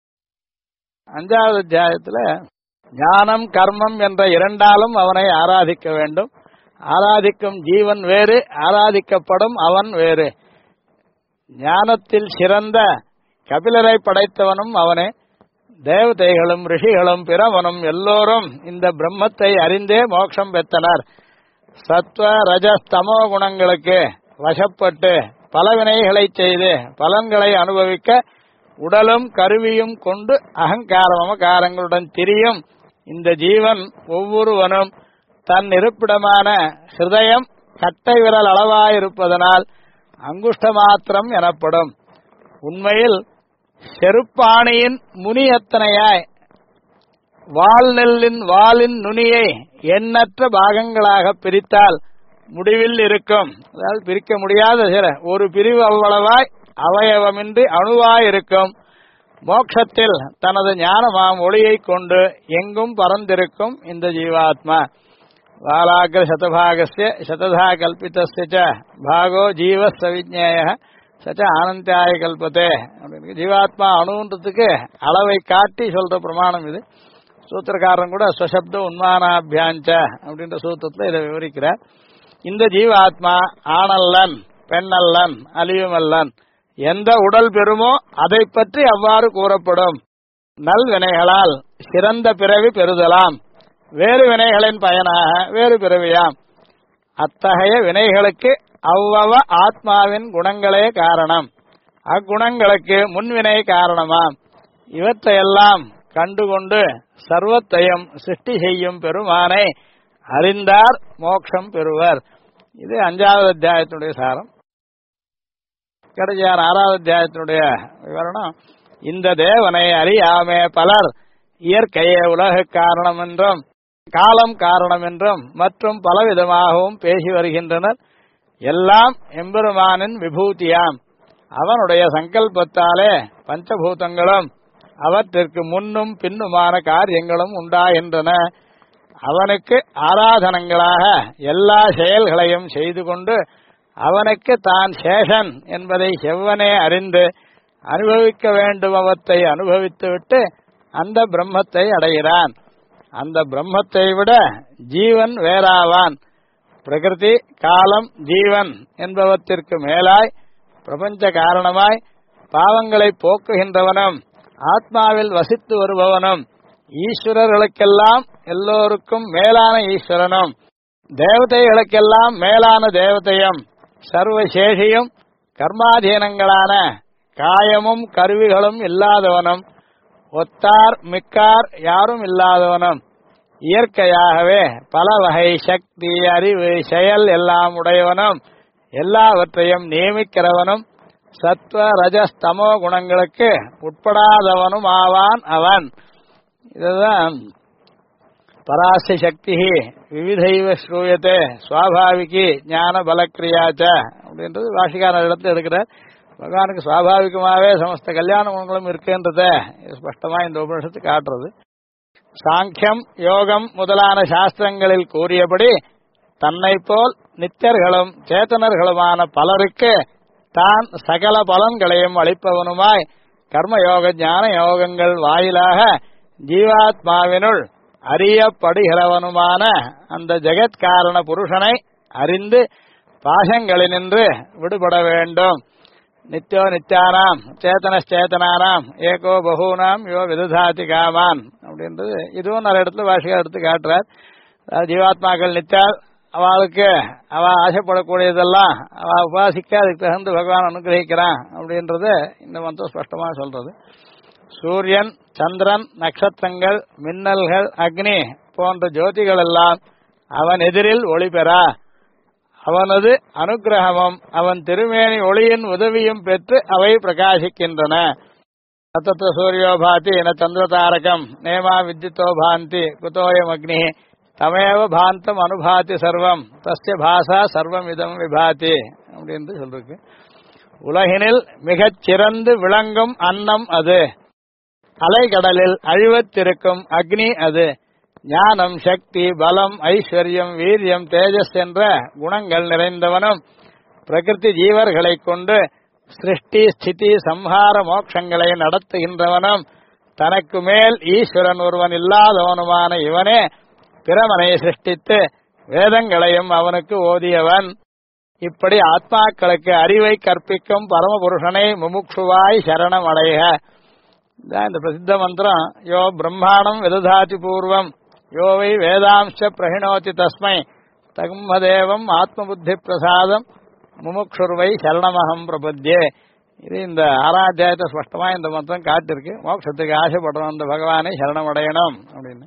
5வது அத்தியாயத்துல ஞானம் கர்மம் என்ற 2ஆலும் அவனை ஆராதிக்க வேண்டும். ஆராதிக்கும் ஜீவன் வேறு, ஆராதிக்கப்படும் அவன் வேறு. ஞானத்தில் சிறந்த கபிலரை படைத்தவனும் அவனே. தேவதைகளும் ரிஷிகளும் பிரமனும் எல்லோரும் இந்த பிரம்மத்தை அறிந்தே மோட்சம் பெற்றனர். சத்வ ரஜஸ் தமோ குணங்களுக்கு வசப்பட்டு பல வினைகளை செய்து பலன்களை அனுபவிக்க உடலும் கருவியும் கொண்டு அகங்கார மமகாரங்களுடன் திரியும் இந்த ஜீவன் ஒவ்வொருவனும் தன் இருப்பிடமான ஹிருதயம் கட்டை விரல் அளவாயிருப்பதனால் அங்குஷ்ட மாத்திரம் எனப்படும். உண்மையில் செருப்பாணியின் முனி எத்தனையாய் வால்நெல்லின் வாலின் நுனியை எண்ணற்ற பாகங்களாக பிரித்தால் முடிவில் இருக்கும். அதாவது பிரிக்க முடியாத சில ஒரு பிரிவு அவ்வளவாய் அவயவமின்றி அணுவாய் இருக்கும். மோட்சத்தில் தனது ஞானமாம் ஒளியை கொண்டு எங்கும் பறந்திருக்கும் இந்த ஜீவாத்மா. வாலாகிர சதபாகஸ்ய சததா கல்பிதஸ்ய ச பாகோ ஜீவ சவிஜ்ஞேய சச்ச ஆனந்தாய கல்பத்தே. அப்படின்னு ஜீவாத்மா அணுன்றதுக்கு அளவை காட்டி சொல்ற பிரமாணம் இது. சூத்திரக்காரன் கூட ஸ்வசப்த உன்மானாபியாஞ்ச அப்படின்ற சூத்திரத்தில் இதை விவரிக்கிறார். இந்த ஜீவாத்மா ஆணல்லன் பெண்ணல்லன் அலியுமல்லன், எந்த உடல் பெறுமோ அதை பற்றி அவ்வாறு கூறப்படும். நல்வினைகளால் சிறந்த பிறவி பெறுதலாம், வேறு வினைகளின் பயனாக வேறு பிறவியாம். அத்தகைய வினைகளுக்கு அவ்வவ ஆத்மாவின் குணங்களே காரணம், அக்குணங்களுக்கு முன்வினை காரணமாம். இவற்றையெல்லாம் கண்டுகொண்டு சர்வத்தையும் சிருஷ்டி செய்யும் பெருமானை அறிந்தார் மோட்சம் பெறுவர். இது 5வது அத்தியாயத்தினுடைய சாரம். கடைசியார் 6வது அத்தியாயத்தினுடைய விவரணம். இந்த தேவனை அறியாமே பலர் இயற்கையே உலக காரணம் என்றும் காலம் காரணம் என்றும் மற்றும் பலவிதமாகவும் பேசி வருகின்றனர். எல்லாம் எம்பெருமானின் விபூதியாம். அவனுடைய சங்கல்பத்தாலே பஞ்சபூதங்களும் அவற்றிற்கு முன்னும் பின்னுமான காரியங்களும் உண்டாகின்றன. அவனுக்கு ஆராதனங்களாக எல்லா செயல்களையும் செய்து கொண்டு அவனுக்கு தான் சேஷன் என்பதை செவ்வனே அறிந்து அனுபவிக்க வேண்டுமவற்றை அனுபவித்துவிட்டு அந்த பிரம்மத்தை அடைகிறான். அந்த பிரம்மத்தை விட ஜீவன் வேறாவான். பிரகிருதி காலம் ஜீவன் என்பவற்றிற்கு மேலாய் பிரபஞ்ச காரணமாய் பாவங்களை போக்குகின்றவனும் ஆத்மாவில் வசித்து வருபவனும் ஈஸ்வரர்களுக்கெல்லாம் எல்லோருக்கும் மேலான ஈஸ்வரனும் தேவதைகளுக்கெல்லாம் மேலான தேவதையும் சர்வசேஷியும் கர்மாதீனங்களான காயமும் கருவிகளும் இல்லாதவனும் ஒத்தார் மிக்கார் யாரும் இல்லாதவனும் இயற்கையாகவே பல வகை சக்தி அறிவு செயல் எல்லாம் உடையவனும் எல்லாவற்றையும் நியமிக்கிறவனும் சத்வ ரஜஸ்தமோ குணங்களுக்கு உட்படாதவனும் ஆவான் அவன். இதுதான் பராசி சக்தி விவிதைவ ஸ்ரூயத்தே சுவாபாவிகி ஞான பலக்கிரியாச்ச அப்படின்றது பாஷிகாரர் இடத்துல எடுக்கிறார். பகவானுக்கு சுவாபாவிகமாகவே சமஸ்த கல்யாண குணங்களும் இருக்குன்றத ஸ்பஷ்டமா இந்த உபனிஷத்து காட்டுறது. சாங்கியம் யோகம் முதலான சாஸ்திரங்களில் கூறியபடி தன்னை போல் நித்தியர்களும் சேத்தனர்களுமான பலருக்கு தான் சகல பலன்களையும் அளிப்பவனுமாய் கர்மயோக ஞான யோகங்கள் வாயிலாக ஜீவாத்மாவினுள் அறியப்படுகிறவனுமான அந்த ஜெகத்காரண புருஷனை அறிந்து பாசங்களினின்று விடுபட வேண்டும். நித்யோ நித்யானாம் சேத்தனச்சேதனானாம் ஏகோ பகூனாம் யோ விததாதி காமான் அப்படின்றது இதுவும் நிறைய இடத்துல பாஷையா எடுத்து காட்டுறார். ஜீவாத்மாக்கள் நித்யால், அவளுக்கு அவ ஆசைப்படக்கூடியதெல்லாம் அவ உபாசிக்க அதுக்கு தகுந்து பகவான் அனுகிரகிக்கிறான் அப்படின்றது இந்த மந்திரம் ஸ்பஷ்டமா சொல்றது. சூரியன் சந்திரன் நட்சத்திரங்கள் மின்னல்கள் அக்னி போன்ற ஜோதிகள் எல்லாம் அவன் எதிரில் ஒளி பெறா. அவனது அனுகிரகமும் அவன் திருமேனி ஒளியின் உதவியும் பெற்று அவை பிரகாசிக்கின்றன. தத்தத்ர சூரியோபாதி என சந்திரதாரகம் நேமா வித்யுத்தோ பாந்தி குதோயம் அக்னி தமேவ பாந்தம் அனுபாதி சர்வம் தஸ்ய பாசா சர்வம் இதம் விபாதி அப்படின்னு சொல்லிருக்கு. உலகினில் மிகச் சிறந்து விளங்கும் அன்னம் அது. அலைகடலில் அழிவத்திருக்கும் அக்னி அது. ஞானம் சக்தி பலம் ஐஸ்வர்யம் வீரியம் தேஜஸ் என்ற குணங்கள் நிறைந்தவனும் பிரகிருதி ஜீவர்களை கொண்டு சிருஷ்டி ஸ்திதி சம்ஹார மோட்சங்களை நடத்துகின்றவனும் தனக்கு மேல் ஈஸ்வரன் ஒருவன் இல்லாதவனுமான இவனே பிரமனை சிருஷ்டித்து வேதங்களையும் அவனுக்கு ஓதியவன். இப்படி ஆத்மாக்களுக்கு அறிவை கற்பிக்கும் பரமபுருஷனை முமுட்சுவாய் சரணம் அடைக. இந்த பிரசித்த மந்திரம் யோ பிரம்மாணம் விததாதி பூர்வம் யோவை வேதாம்ச பிரகிணோதி தஸ்மை தகுமதேவம் ஆத்ம புத்தி பிரசாதம் முமுக்ஷுர்வை சரணமகம் பிரபத்யே. இது இந்த 6ஆம் அத்தியாயத்தை ஸ்பஷ்டமா இந்த மந்திரம் காட்டிருக்கு. மோட்சத்துக்கு ஆசைப்படுறோம் அந்த பகவானை சரணமடையணும் அப்படின்னு.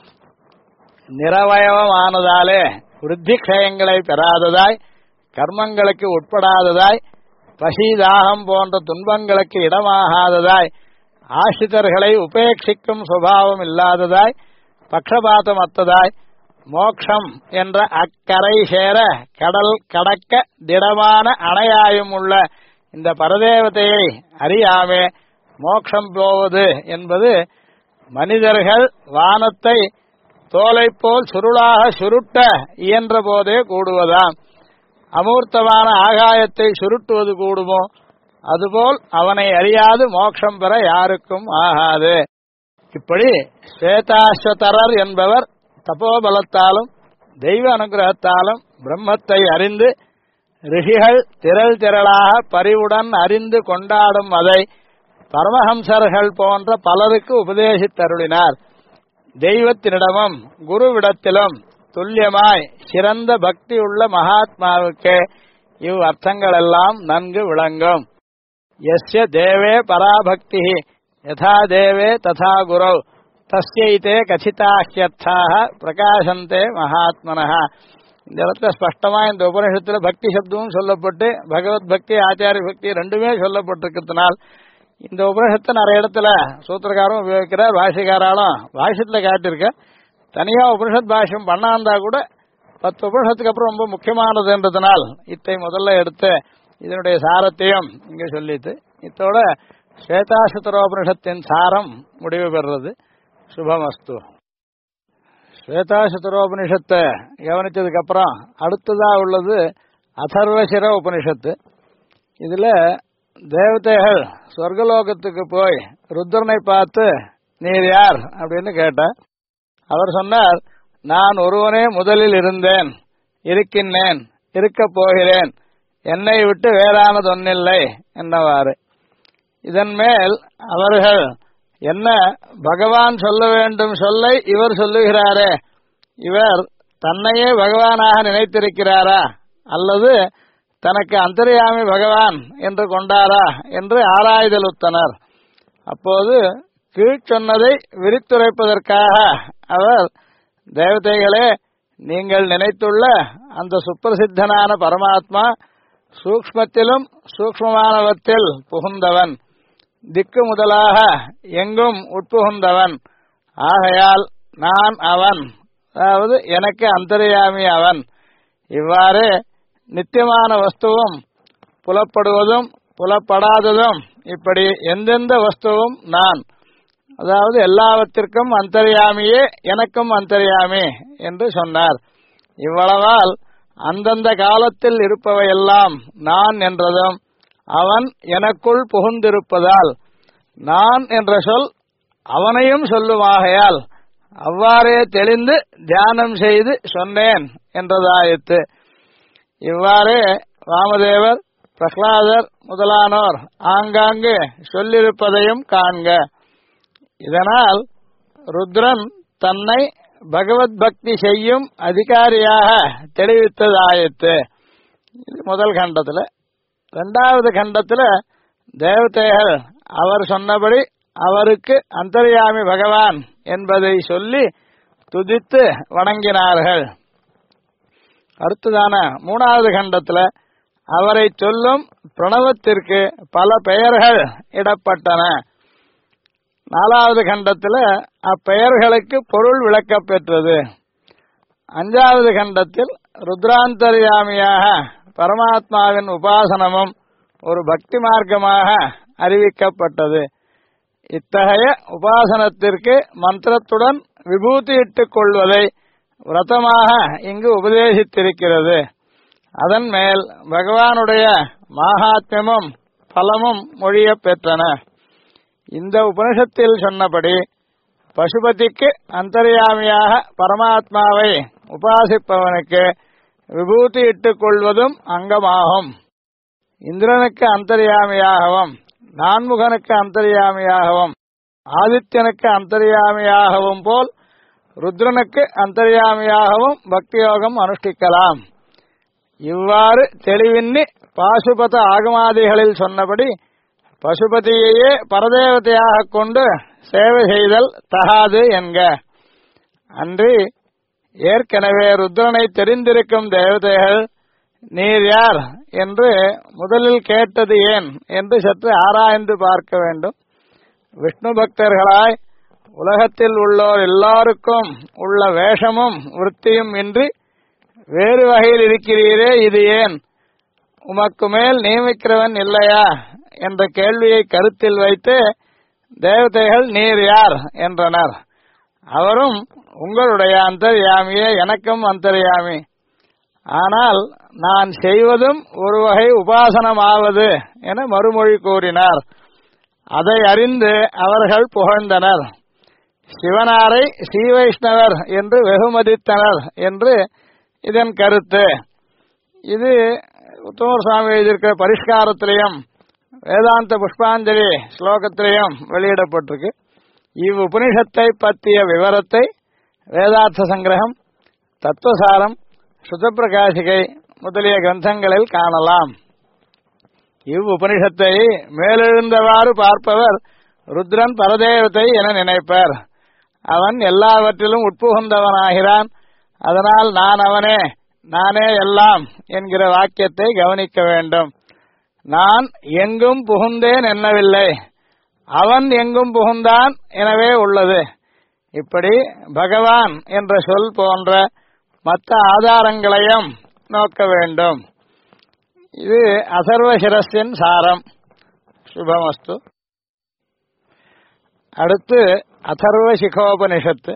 நிரவயவமானதாலே விருத்தி க்ஷயங்களை பெறாததாய் கர்மங்களுக்கு உட்படாததாய் பசி தாகம் போன்ற துன்பங்களுக்கு இடமாகாததாய் ஆசிரிதர்களை உபேட்சிக்கும் சுபாவம் இல்லாததாய், பக்ஷபாதமற்றதாய், மோக்ஷம் என்ற அக்கரை சேர கடல் கடக்க திடமான அணையாயும் உள்ள இந்த பரதேவதையை அறியாமே மோக்ஷம் போவது என்பது மனிதர்கள் வானத்தை தோலை போல் சுருளாக சுருட்ட இயன்ற போதே கூடுவதாம். அமூர்த்தமான ஆகாயத்தை சுருட்டுவது கூடுமோ அதுபோல் அவனை அறியாது மோட்சம் பெற யாருக்கும் ஆகாது. இப்படி ஸ்வேதாஸ்வதரர் என்பவர் தபோபலத்தாலும் தெய்வ அனுகிரகத்தாலும் பிரம்மத்தை அறிந்து ரிஷிகள் திரள் திரளாக பரிவுடன் அறிந்து கொண்டாடும் அதை பரமஹம்சர்கள் போன்ற பலருக்கு உபதேசித்தருளினார். தெய்வத்தினிடமும் குருவிடத்திலும் துல்லியமாய் சிறந்த பக்தி உள்ள மகாத்மாவுக்கு இவ் அர்த்தங்களெல்லாம் நன்கு விளங்கும். யஸ்ய தேவே பராபக்தி யதா தேவே ததா குரௌ தஸ்யைதே கசிதாஹ்யர்த்தாக பிரகாசந்தே மகாத்மனः. இந்த இடத்துல ஸ்பஷ்டமா இந்த உபனிஷத்துல பக்தி சப்தமும் சொல்லப்பட்டு பகவத் பக்தி ஆச்சாரிய பக்தி ரெண்டுமே சொல்லப்பட்டிருக்கிறதுனால் இந்த உபனிஷத்தை நிறைய இடத்துல சூத்திரக்காரும் உபயோகிக்கிறார், பாஷ்யக்காராலும் பாஷ்யத்துல காட்டிருக்க. தனியா உபனிஷத் பாஷ்யம் பண்ணாந்தா கூட 10 உபனிஷத்துக்கு அப்புறம் ரொம்ப முக்கியமானதுன்றதுனால் இத்தை முதல்ல எடுத்து இதனுடைய சாரத்தையும் இங்க சொல்லிட்டு இத்தோட ஸ்வேதாசுதரோபனிஷத்தின் சாரம் முடிவு பெறுறது. சுபமஸ்து. ஸ்வேதாசுதரோபனிஷத்தை கவனிச்சதுக்கு அப்புறம் அடுத்ததா உள்ளது அதர்வசிர உபனிஷத்து. இதுல தேவதைகள் சொர்க்கலோகத்துக்கு போய் ருத்ரனை பார்த்து நீர் யார் அப்படின்னு கேட்டார். அவர் சொன்னார், நான் ஒருவனே முதலில் இருந்தேன், இருக்கின்றேன், இருக்கப் போகிறேன், என்னை விட்டு வேறானது ஒன்னில்லை என்னவாறு. இதன் மேல் அவர்கள் என்ன பகவான் சொல்ல வேண்டும் சொல்லை இவர் சொல்லுகிறாரே, இவர் தன்னையே பகவானாக நினைத்திருக்கிறாரா அல்லது தனக்கு அந்தர்யாமி பகவான் என்று கொண்டாரா என்று ஆராய்தலுத்தனர். அப்போது கீழ் சொன்னதை விரித்துரைப்பதற்காக அவர், தேவதைகளே, நீங்கள் நினைத்துள்ள அந்த சுப்பிரசித்தனான பரமாத்மா சூக்ஷ்மத்திலும் சூக்ஷ்மமானவற்றில் புகுந்தவன், திக்கு முதலாக எங்கும் உட்புகுந்தவன். ஆகையால் நான் அவன், அதாவது எனக்கு அந்தர்யாமி அவன். இவ்வாறு நித்தியமான வஸ்துவும் புலப்படுவதும் புலப்படாததும் இப்படி எந்தெந்த வஸ்துவும் நான், அதாவது எல்லாவற்றிற்கும் அந்தர்யாமியே எனக்கும் அந்தர்யாமி என்று சொன்னார். இவ்வளவால் அந்தந்த காலத்தில் இருப்பவையெல்லாம் நான் என்றதும் அவன் எனக்குள் புகுந்திருப்பதால் நான் என்ற சொல் அவனையும் சொல்லுமாகையால் அவ்வாறே தெளிந்து தியானம் செய்து சொன்னேன் என்றதாயிற்று. இவ்வாறே வாமதேவர், பிரகலாதர் முதலானோர் ஆங்காங்கு சொல்லிருப்பதையும் காண்க. இதனால் ருத்ரன் தன்னை பகவத் பக்தி செய்யும் அதிகாரியாக தெளிவித்ததாயிற்று. இது முதல் கண்டத்துல. இரண்டாவது கண்டத்துல தேவதைகள் அவர் சொன்னபடி அவருக்கு அந்தர்யாமி பகவான் என்பதை சொல்லி துதித்து வணங்கினார்கள். அடுத்ததான மூணாவது கண்டத்துல அவரை சொல்லும் பிரணவத்திற்கு பல பெயர்கள் இடப்பட்டன. நாலாவது கண்டத்துல அப்பெயர்களுக்கு பொருள் விளக்கப் பெற்றது. அஞ்சாவது கண்டத்தில் ருத்ராந்தர்யாமியாக பரமாத்மாவின் உபாசனமும் ஒரு பக்தி மார்க்கமாக அறிவிக்கப்பட்டது. இத்தகைய உபாசனத்திற்கு மந்திரத்துடன் விபூதி இட்டுக் கொள்வதை விரதமாக இங்கு உபதேசித்திருக்கிறது. அதன் மேல் பகவானுடைய மகாத்மியமும் பலமும் மொழியப் பெற்றன. இந்த உபனிஷத்தில் சொன்னபடி பசுபதிக்கு அந்தர்யாமியாக பரமாத்மாவை உபாசிப்பவனுக்கு விபூதி இட்டுக் கொள்வதும் அங்கமாகும். இந்திரனுக்கு அந்தர்யாமியாகவும் நான்முகனுக்கு அந்தர்யாமியாகவும் ஆதித்யனுக்கு அந்தர்யாமியாகவும் போல் ருத்ரனுக்கு அந்தர்யாமியாகவும் பக்தியோகம் அனுஷ்டிக்கலாம். இவ்வாறு தெளிவின்னி பாசுபத ஆகமாதிகளில் சொன்னபடி பசுபதியையே பரதேவதையாக கொண்டு சேவை செய்தல் தகாது என்க. அன்றி ஏற்கனவே ருத்ரனை தெரிந்திருக்கும் தேவதைகள் நீர் யார் என்று முதலில் கேட்டது ஏன் என்று சற்று ஆராய்ந்து பார்க்க வேண்டும். விஷ்ணு பக்தர்களாய் உலகத்தில் உள்ளோர் எல்லாருக்கும் உள்ள வேஷமும் விருத்தியும் இன்றி வேறு வகையில் இருக்கிறீரே, இது ஏன்? உமக்கு மேல் நியமிக்கிறவன் இல்லையா என்ற கேள்வியை கருத்தில் வைத்து தேவதைகள் நீர் யார் என்றனர். அவரும் உங்களுடைய அந்தர்யாமியே, எனக்கும் அந்தர்யாமி. ஆனால் நான் செய்வதும் ஒரு வகை உபாசனமாவது என மறுமொழி கூறினார். அதை அறிந்து அவர்கள் புகழ்ந்தனர். சிவனாரை ஸ்ரீவைஷ்ணவர் என்று வெகுமதித்தனர் என்று இதன் கருத்து. இது உத்தமர் சுவாமி எழுதியிருக்கிற பரிஷ்காரத்திலையும் வேதாந்த புஷ்பாஞ்சலி ஸ்லோகத்திலையும் வெளியிடப்பட்டிருக்கு. இவ் உபனிஷத்தை பற்றிய விவரத்தை வேதார்த்த சங்கிரகம், தத்துவசாரம், சுதப்பிரகாசிகை முதலிய கிரந்தங்களில் காணலாம். இவ் உபனிஷத்தை மேலெழுந்தவாறு பார்ப்பவர் ருத்ரன் பரதேவத்தை என நினைப்பர். அவன் எல்லாவற்றிலும் உட்புகுந்தவனாகிறான். அதனால் நான் அவனே, நானே எல்லாம் என்கிற வாக்கியத்தை கவனிக்க வேண்டும். நான் எங்கும் புகுந்தேன் என்னவில்லை, அவன் எங்கும் புகுந்தான் எனவே உள்ளது. இப்படி பகவான் என்ற சொல் போன்ற மற்ற ஆதாரங்களையும் நோக்க வேண்டும். இது அதர்வ சிரஸின் சாரம். சுபமஸ்து. அடுத்து அதர்வ சிகோபனிஷத்து.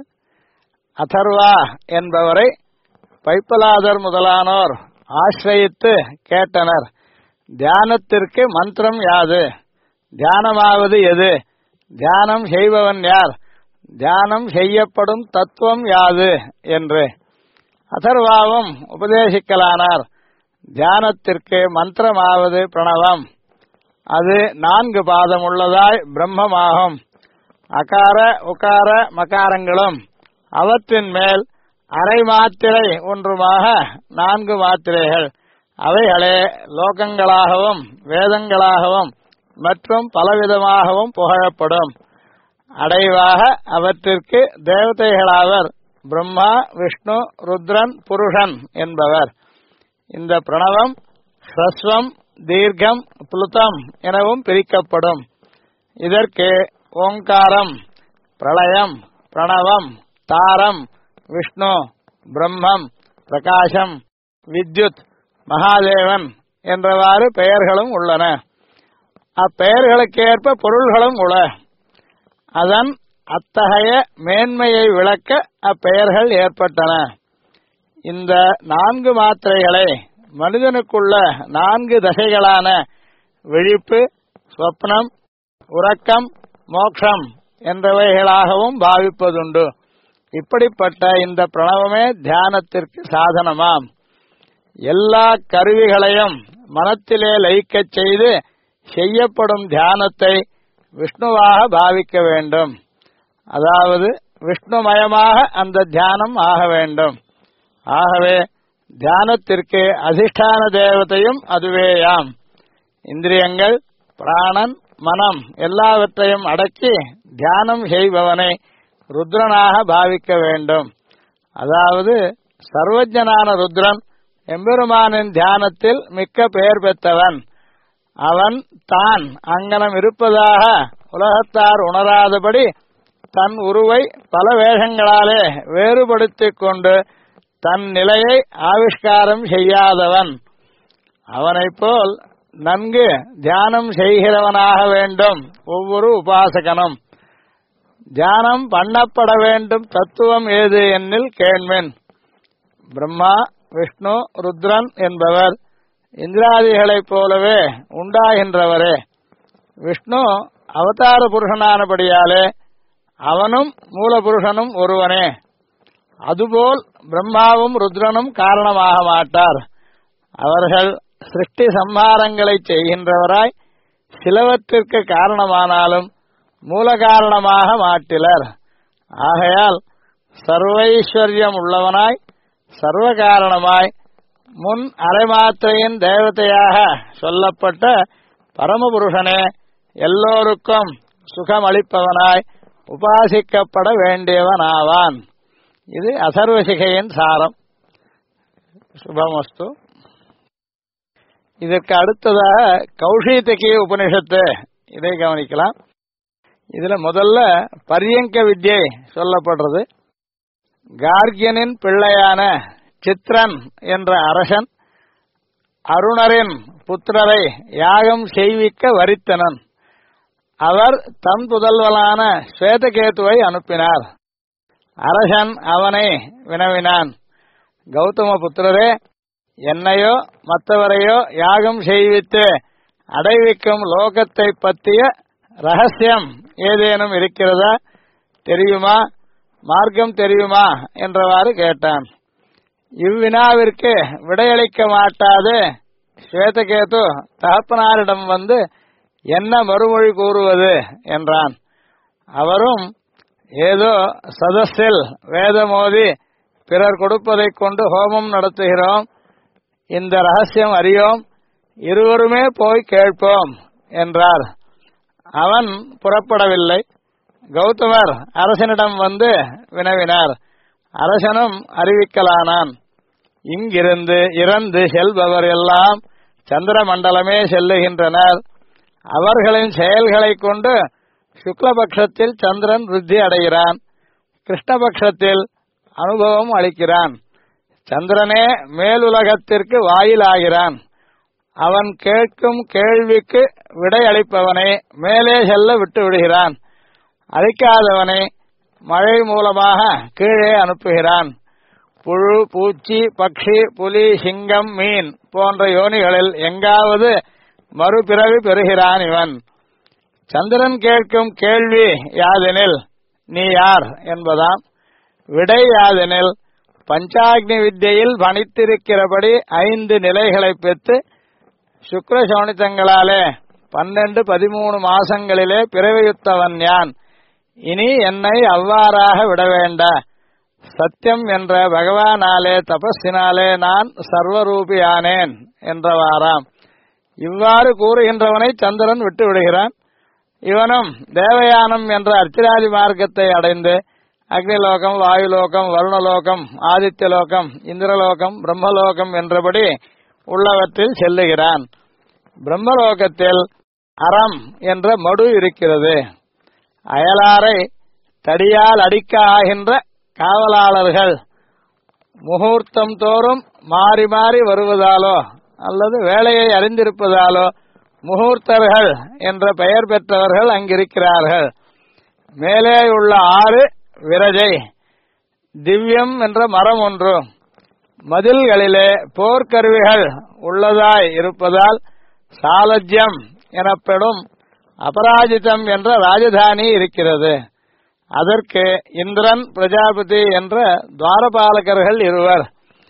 அதர்வா என்பவரை பைப்பலாதர் முதலானோர் ஆசிரயித்து கேட்டனர். தியானத்திற்கு மந்திரம் யாது? தியானமாவது எது? தியானம் செய்பவன் யார்? தியானம் செய்யப்படும் தத்துவம் யாது என்று அதர்வாவும் உபதேசிக்கலானார். தியானத்திற்கு மந்திரமாவது பிரணவம். அது 4 பாதம் உள்ளதாய் பிரம்மமாகும். அகார உகார மகாரங்களும் அவற்றின் மேல் அரை மாத்திரை ஒன்றுமாக 4 மாத்திரைகள். அவைகளே லோகங்களாகவும் வேதங்களாகவும் மற்றும் பலவிதமாகவும் புகழப்படும். அடைவாக அவற்றிற்கு தேவதைகளாவர் பிரம்மா, விஷ்ணு, ருத்ரன், புருஷன் என்பவர். இந்த பிரணவம் ஹ்ரஸ்வம், தீர்க்கம், புளுதம் எனவும் பிரிக்கப்படும். இதற்கு ஓங்காரம், பிரளயம், பிரணவம், தாரம், விஷ்ணு, பிரம்மம், பிரகாசம், வித்யுத், மகாதேவன் என்றவாறு பெயர்களும் உள்ளன. அப்பெயர்களுக்கேற்ப பொருள்களும் உள. அதன் அத்தகைய மேன்மையை விளக்க அப்பெயர்கள் ஏற்பட்டன. இந்த 4 மாத்திரைகளை மனிதனுக்குள்ள 4 தசைகளான விழிப்பு, சொப்னம், உறக்கம், மோட்சம் என்றவைகளாகவும் பாவிப்பதுண்டு. இப்படிப்பட்ட இந்த பிரணவமே தியானத்திற்கு சாதனமாம். எல்லா கருவிகளையும் மனத்திலே லயிக்கச் செய்து செய்யப்படும் தியானத்தை விஷ்ணுவாக பாவிக்க வேண்டும். அதாவது விஷ்ணுமயமாக அந்த தியானம் ஆக வேண்டும். ஆகவே தியானத்திற்கு அதிஷ்டான தேவதையும் அதுவேயாம். இந்திரியங்கள், பிராணன், மனம் எல்லாவற்றையும் அடக்கி தியானம் செய்பவனை ருத்ரனாக பாவிக்க வேண்டும். அதாவது சர்வஜனான ருத்ரன் எம்பெருமானின் தியானத்தில் மிக்க பெயர் பெற்றவன். அவன் தான் அங்கனம் இருப்பதாக உலகத்தார் உணராதபடி தன் உருவை பல வேஷங்களாலே வேறுபடுத்திக் கொண்டு தன் நிலையை ஆவிஷ்காரம் செய்யாதவன். அவனைப் போல் நன்கு தியானம் செய்கிறவனாக வேண்டும் ஒவ்வொரு உபாசகனும். தியானம் பண்ணப்பட வேண்டும் தத்துவம் ஏது என்னில் கேள்மின். பிரம்மா, விஷ்ணு, ருத்ரன் என்பவர் இந்திராதிகளைப் போலவே உண்டாகின்றவரே. விஷ்ணு அவதார புருஷனானபடியாலே அவனும் மூலபுருஷனும் ஒருவனே. அதுபோல் பிரம்மாவும் ருத்ரனும் காரணமாக மாட்டார். அவர்கள் சிருஷ்டி சம்ஹாரங்களை செய்கின்றவராய் சிலவற்றிற்கு காரணமானாலும் மூல காரணமாக மாட்டிலர். ஆகையால் சர்வைஸ்வர்யம் உள்ளவனாய் சர்வ காரணமாய் முன் அரைமாத்திரையின் தேவதையாக சொல்லப்பட்ட பரமபுருஷனே எல்லோருக்கும் சுகமளிப்பவனாய் உபாசிக்கப்பட வேண்டியவனாவான். இது அதர்வசிகையின் சாரம். சுபமஸ்து. இதற்கு அடுத்ததாக கௌஷீதகி உபனிஷத்து, இதை கவனிக்கலாம். இதுல முதல்ல பரியங்க வித்யை சொல்லப்படுறது. கார்கியனின் பிள்ளையான சித்ரன் என்ற அரசன் அருணரின் புத்திரரை யாகம் செய்விக்க வரித்தனன். அவர் தன் புதல்வனான ஸ்வேதகேதுவை அனுப்பினார். அரசன் அவனை வினவினான், கௌதம புத்திரரே, என்னையோ மற்றவரையோ யாகம் செய்வித்து அடைவிக்கும் லோகத்தை பற்றிய ரகசியம் ஏதேனும் இருக்கிறதா, தெரியுமா, மார்க்கம் தெரியுமா என்றவாறு கேட்டான். இவ்வினாவிற்கு விடையளிக்க மாட்டாது ஸ்வேதகேது தகப்பனாரிடம் வந்து என்ன மறுமொழி கூறுவது என்றான். அவரும் ஏதோ சதஸில் வேதமோதி பிறர் கொடுப்பதை கொண்டு ஹோமம் நடத்துகிறோம், இந்த ரகசியம் அறியோம், இருவருமே போய் கேட்போம் என்றார். அவன் புறப்படவில்லை. கௌதமர் அரசனிடம் வந்து வினவினார். அரசனும் அறிவிக்கலானான். இங்கிருந்து இறந்து செல்பவர் எல்லாம் சந்திர மண்டலமே செல்லுகின்றனர். அவர்களின் செயல்களை கொண்டு சுக்லபக்ஷத்தில் சந்திரன் விருத்தி அடைகிறான், கிருஷ்ணபக்ஷத்தில் அனுபவம் அளிக்கிறான். சந்திரனே மேலுலகத்திற்கு வாயிலாகிறான். அவன் கேட்கும் கேள்விக்கு விடையளிப்பவனை மேலே செல்ல விட்டு விடுகிறான். அளிக்காதவனை மழை மூலமாக கீழே அனுப்புகிறான். புழு, பூச்சி, பக்ஷி, புலி, சிங்கம், மீன் போன்ற யோனிகளில் எங்காவது மறுபிறவி பெறுகிறான் இவன். சந்திரன் கேட்கும் கேள்வி யாதெனில் நீ யார் என்பதாம். விடை யாதெனில் பஞ்சாக்னி வித்யில் பணித்திருக்கிறபடி 5 நிலைகளை பெற்று சுக்ர சோனித்தங்களாலே 12-13 மாசங்களிலே பிறவியுத்தவன் யான். இனி என்னை அவ்வாறாக விட வேண்ட. சத்தியம் என்ற பகவானாலே தபஸினாலே நான் சர்வரூபியானேன் என்றவாறாம். இவ்வாறு கூறுகின்றவனை சந்திரன் விட்டு விடுகிறான். இவனும் தேவயானம் என்ற அர்ச்சிராதி மார்க்கத்தை அடைந்து அக்னிலோகம், வாயுலோகம், வருணலோகம், ஆதித்யலோகம், இந்திரலோகம், பிரம்மலோகம் என்றபடி உள்ளவற்றில் செல்லுகிறான். பிரம்மலோகத்தில் அறம் என்ற மடு இருக்கிறது. அயலாரை தடியால் அடிக்க ஆகின்ற காவலாளர்கள் முகூர்த்தம் தோறும் மாறி மாறி வருவதாலோ அல்லது வேலையை அறிந்திருப்பதாலோ முகூர்த்தர்கள் என்ற பெயர் பெற்றவர்கள் அங்கிருக்கிறார்கள். மேலே உள்ள 6 விரஜை, திவ்யம் என்ற மரம் ஒன்று, மதில்களிலே போர்க்கருவிகள் உள்ளதாய் இருப்பதால் சாலஜ்யம் எனப்படும் அபராஜிதம் என்ற ராஜதானி இருக்கிறது. அதற்கு இந்திரன், பிரஜாபதி என்ற துவாரபாலகர்கள் இருவர்.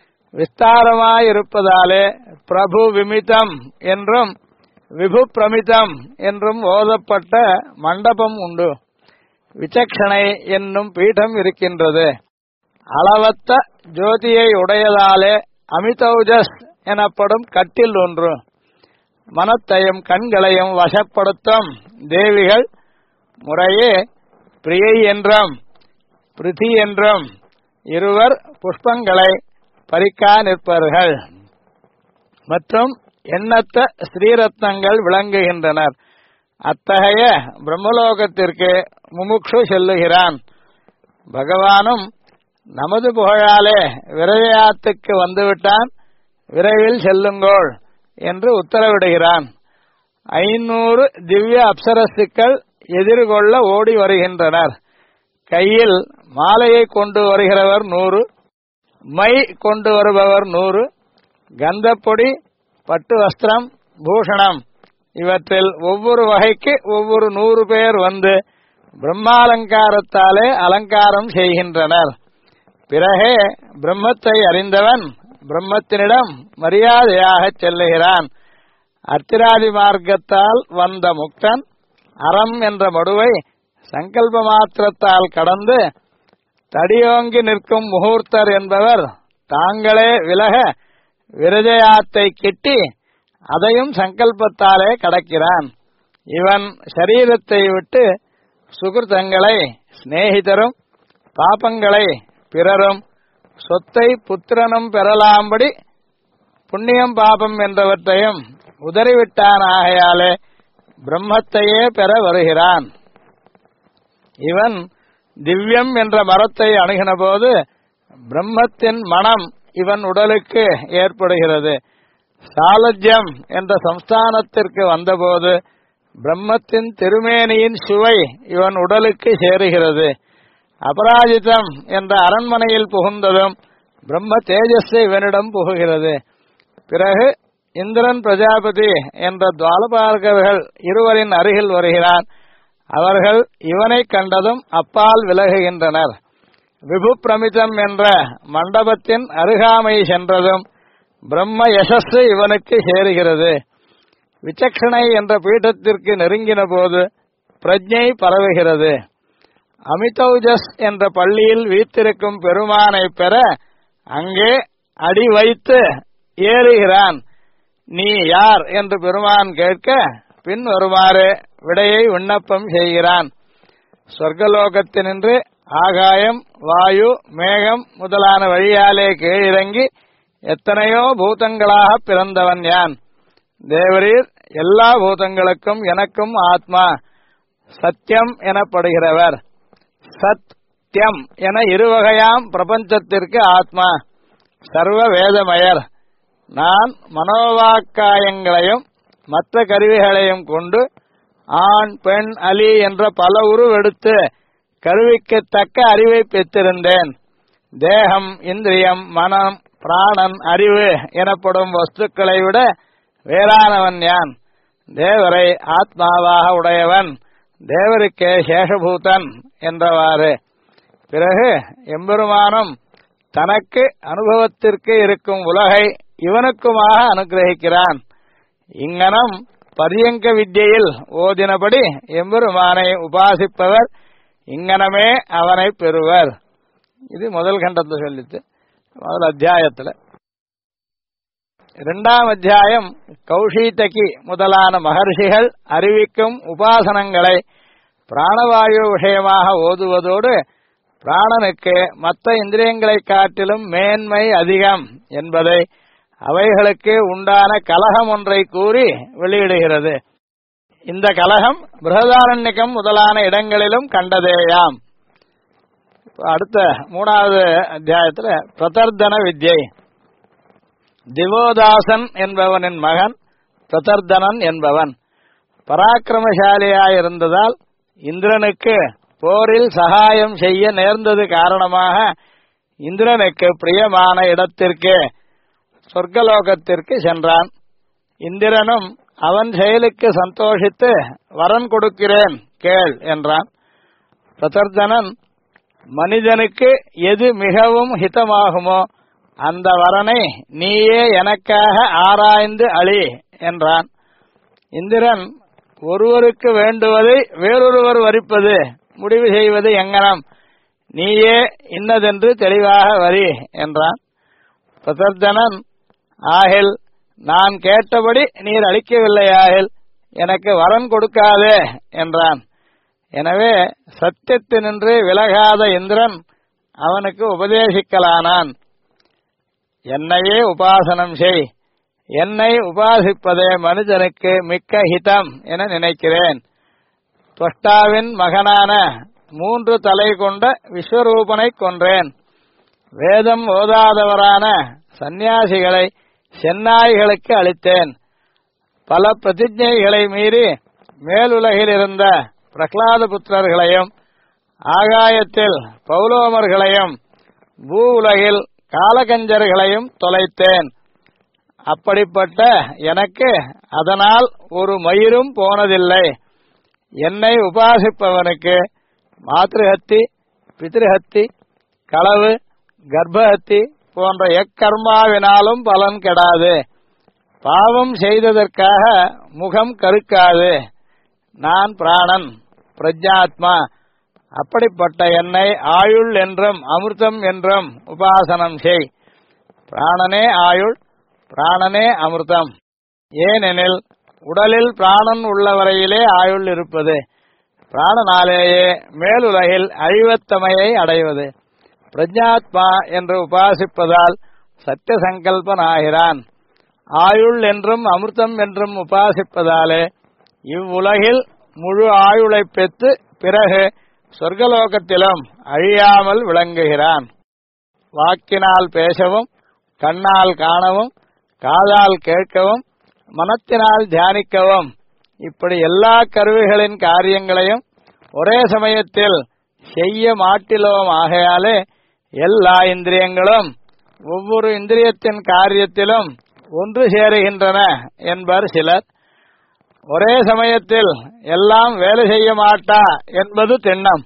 விஸ்தாரமாயிருப்பதாலே பிரபு விமிதம் என்றும் விபு பிரமிதம் என்றும் ஓதப்பட்ட மண்டபம் உண்டு. விசக்ஷணை என்னும் பீடம் இருக்கின்றது. அளவத்த ஜோதியை உடையதாலே அமிதௌஜஸ் எனப்படும் கட்டில் ஒன்று. மனத்தையும் கண்களையும் வசப்படுத்தும் தேவிகள் முறையே பிரியை என்றும் பிரிதி என்றும் இருவர் புஷ்பங்களை பறிக்கா நிற்பார்கள். மற்றும் எண்ணற்ற ஸ்ரீரத்னங்கள் விளங்குகின்றனர். அத்தகைய பிரம்மலோகத்திற்கு முமுக்ஷு செல்லுகிறான். பகவானும் நமது புகழாலே விரயாத்துக்கு வந்துவிட்டான், விரைவில் செல்லுங்கோள் என்று உத்தரவிடுகிறான். 500 திவ்ய அப்சரசுக்கள் எதிர்கொள்ள ஓடி வருகின்றனர். கையில் மாலையை கொண்டு வருகிறவர் 100, மை கொண்டு வருபவர் 100, கந்தப்பொடி, பட்டு வஸ்திரம், பூஷணம் இவற்றில் ஒவ்வொரு வகைக்கு ஒவ்வொரு 100 பேர் வந்து பிரம்மாலங்காரத்தாலே அலங்காரம் செய்கின்றனர். பிறகே பிரம்மத்தை அறிந்தவன் பிரம்மத்தினிடம் மரியாதையாக செல்லுகிறான். அர்த்திராதி மார்க்கத்தால் வந்த முக்தன் அறம் என்ற மடுவை சங்கல்ப மாத்திரத்தால் கடந்து தடியோங்கி நிற்கும் முகூர்த்தர் என்பவர் தாங்களே விலக விரஜயாத்தை கிட்டி அதையும் சங்கல்பத்தாலே கடக்கிறான். இவன் சரீரத்தை விட்டு சுகிருத்தங்களை சிநேகிதரும் பாபங்களை பிறரும் சொத்தை புத்திரனும் பெறலாம்படி புண்ணியம் பாபம் என்றவற்றையும் உதறிவிட்டான். ஆகையாலே பிரம்மத்தையே பெற வருகிறான். இவன் திவ்யம் என்ற மரத்தை அணுகின போது பிரம்மத்தின் மனம் இவன் உடலுக்கு ஏற்படுகிறது. சாலஜ்யம் என்ற சம்ஸ்தானத்திற்கு வந்தபோது பிரம்மத்தின் திருமேனியின் சுவை இவன் உடலுக்கு சேருகிறது. அபராஜிதம் என்ற அரண்மனையில் புகுந்ததும் பிரம்ம தேஜஸ் இவனிடம் புகுகிறது. பிறகு இந்திரன் பிரஜாபதி என்ற துவாலபாலகர்கள் இருவரின் அருகில் வருகிறான். அவர்கள் இவனை கண்டதும் அப்பால் விலகுகின்றனர். விபு பிரமிதம் என்ற மண்டபத்தின் அருகாமை சென்றதும் பிரம்ம யசஸ் இவனுக்கு சேருகிறது. விசக்ஷணை என்ற பீഠத்திற்கு நெருங்கின போது பிரஜை பரவுகிறது. அமிதௌஜஸ் என்ற பள்ளியில் வீத்திருக்கும் பெருமானை பெற அங்கே அடி வைத்து ஏறுகிறான். நீ யார் என்று பெருமான் கேட்க பின் வருமாறு விடையை விண்ணப்பம் செய்கிறான். சொர்க்கலோகத்தினின்று ஆகாயம், வாயு, மேகம் முதலான வழியாலே கீழிறங்கி எத்தனையோ பூதங்களாக பிறந்தவன் யான். தேவரீர் எல்லா பூதங்களுக்கும் எனக்கும் ஆத்மா சத்தியம் எனப்படுகிறவர். சத்யம் என இருவகையாம் பிரபஞ்சத்திற்கு ஆத்மா. சர்வ வேதமயர். நான் மனோவாக்காயங்களையும் மற்ற கருவிகளையும் கொண்டு ஆண், பெண், அலி என்ற பல உருவெடுத்து கருவிக்கு தக்க அறிவை பெற்றிருந்தேன். தேகம், இந்திரியம், மனம், பிராணன், அறிவு எனப்படும் வஸ்துக்களை விட வேறானவன் யான். தேவரை ஆத்மாவாக உடையவன், தேவருக்கே சேஷபூதன் என்றவாறு. பிறகு எம்பெருமானும் தனக்கு அனுபவத்திற்கு இருக்கும் உலகை இவனுக்குமாக அனுகிரகிக்கிறான். இங்கனம் பரியங்க வித்யில் ஓதினபடி எம்பெருமானை உபாசிப்பவர் இங்கனமே அவனை பெறுவர். இது முதல் கண்டத்தை சொல்லித்து முதல் அத்தியாயத்தில். இரண்டாம் அத்தியாயம் கௌஷீதகி முதலான மகர்ஷிகள் அறிவிக்கும் உபாசனங்களை பிராணவாயு விஷயமாக ஓதுவதோடு பிராணனுக்கு மற்ற இந்திரியங்களை காட்டிலும் மேன்மை அதிகம் என்பதை அவைகளுக்கு உண்டான கலகம் ஒன்றை கூறி வெளியிடுகிறது. இந்த கலகம் பிருஹதாரண்யகம் முதலான இடங்களிலும் கண்டதேயாம். அடுத்த மூணாவது அத்தியாயத்தில் பிரதர்தன வித்யை. திவோதாசன் என்பவனின் மகன் பிரதர்தனன் என்பவன் பராக்கிரமசாலியாயிருந்ததால் இந்திரனுக்கு போரில் சகாயம் செய்ய நேர்ந்தது காரணமாக இந்திரனுக்கு பிரியமான இடத்திற்கு சொர்க்கலோகத்திற்கு சென்றான். இந்திரனும் அவன் செயலுக்கு சந்தோஷித்து வரன் கொடுக்கிறேன் கேள் என்றான். பிரதர்தனன் மனிதனுக்கு எது மிகவும் ஹிதமாகுமோ அந்த வரனை நீயே எனக்காக ஆராய்ந்து அளி என்றான். இந்திரன் ஒருவருக்கு வேண்டுவதை வேறொருவர் வரிப்பது முடிவு செய்வது எங்கனம், நீயே இன்னதென்று தெளிவாக வரி என்றான். பிரதர்தனன் ஆகில் நான் கேட்டபடி நீர் அளிக்கவில்லையாகில் எனக்கு வரன் கொடுக்காதே என்றான். எனவே சத்தியத்தினின்று விலகாத இந்திரன் அவனுக்கு உபதேசிக்கலானான். என்னையே உபாசனம் செய், என்னை உபாசிப்பதே மனிதனுக்கு மிக்க ஹிதம் என நினைக்கிறேன். துவஷ்டாவின் மகனான 3 தலை கொண்ட விஸ்வரூபனை கொன்றேன். வேதம் ஓதாதவரான சந்நியாசிகளை செந்நாய்களுக்கு அளித்தேன். பல பிரதிஜைகளை மீறி மேலுலகில் இருந்த பிரகலாத புத்திரர்களையும் ஆகாயத்தில் பௌலோமர்களையும் பூ உலகில் காலகஞ்சர்களையும் தொலைத்தேன். அப்படிப்பட்ட எனக்கு அதனால் ஒரு மயிரும் போனதில்லை. என்னை உபாசிப்பவனுக்கு மாத்ருஹத்தி, பித்ருஹத்தி, களவு, கர்ப்பஹத்தி போன்ற எக்கர்மாவினாலும் பலன் கெடாது. பாவம் செய்ததற்காக முகம் கருக்காது. நான் பிராணன், பிரஜாத்மா. அப்படிப்பட்ட என்னை ஆயுள் என்றும் அமிர்தம் என்றும் உபாசனம் செய். பிராணனே ஆயுள், பிராணனே அமிர்தம். ஏனெனில் உடலில் பிராணன் உள்ளவரையிலே ஆயுள் இருப்பது, பிராணனாலேயே மேலுலகில் அழிவத்தமையை அடைவது. பிரஜாத்மா என்று உபாசிப்பதால் சத்திய சங்கல்பனாகிறான். ஆயுள் என்றும் அமிர்தம் என்றும் உபாசிப்பதாலே இவ்வுலகில் முழு ஆயுளை பெற்று பிறகு சொர்க்கலோகத்திலும் அழியாமல் விளங்குகிறான். வாக்கினால் பேசவும், கண்ணால் காணவும், காதால் கேட்கவும், மனத்தினால் தியானிக்கவும், இப்படி எல்லா கருவிகளின் காரியங்களையும் ஒரே சமயத்தில் செய்ய மாட்டிலோம். ஆகையாலே எல்லா இந்திரியங்களும் ஒவ்வொரு இந்திரியத்தின் காரியத்திலும் ஒன்று சேருகின்றன என்பர் சிலர். ஒரே சமயத்தில் எல்லாம் வேலை செய்ய மாட்டா என்பது திண்ணம்.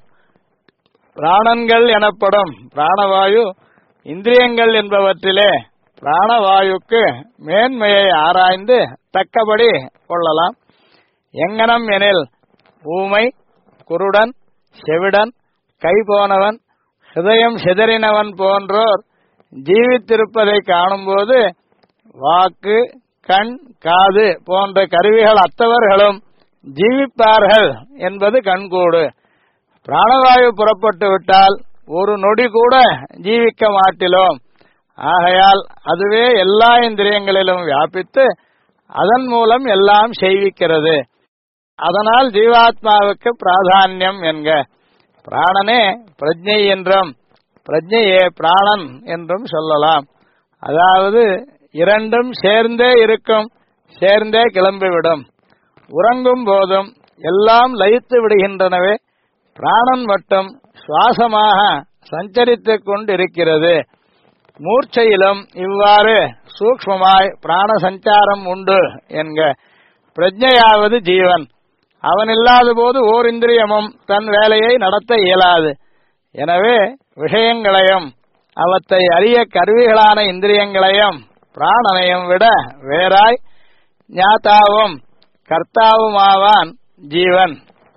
பிராணன்கள் எனப்படும் பிராணவாயு இந்திரியங்கள் என்பவற்றிலே பிராணவாயுக்கு மேன்மையை ஆராய்ந்து தக்கபடி கொள்ளலாம். எங்கனம் எனில் ஊமை, குருடன், செவிடன், கை போனவன், ஹிருதயம் சிதறினவன் போன்றோர் ஜீவித்திருப்பதை காணும்போது வாக்கு, கண், காது போன்ற கருவிகள் அத்தவர்களும் ஜீவிப்பார்கள் என்பது கண்கூடு. பிராணவாயு புறப்பட்டு விட்டால் ஒரு நொடி கூட ஜீவிக்க மாட்டிலோம். ஆகையால் அதுவே எல்லா இந்திரியங்களிலும் வியாபித்து அதன் மூலம் எல்லாம் செய்விக்கிறது. அதனால் ஜீவாத்மாவுக்கு பிராதான்யம் என்க. பிராணனே பிரஜை என்றும் பிரஜையே பிராணன் என்றும் சொல்லலாம். அதாவது இரண்டும் சேர்ந்தே இருக்கும், சேர்ந்தே கிளம்பிவிடும். உறங்கும் போதும் எல்லாம் லயித்து விடுகின்றனவே, பிராணன் மட்டும் சுவாசமாக சஞ்சரித்துக் கொண்டிருக்கிறது. மூர்ச்சையிலும் இவ்வாறு சூக்ஷ்மமாய் பிராண சஞ்சாரம் உண்டு என்க. பிரஜையாவது ஜீவன். அவன் இல்லாத போது ஓர் இந்திரியமும் தன் வேலையை நடத்த இயலாது. எனவே விஷயங்களையும் அவற்றை அறிய கருவிகளான இந்திரியங்களையும் பிராணனையும் விட வேறாய் ஞாதாவும் கர்த்தாவுமாவான் ஜீவன்.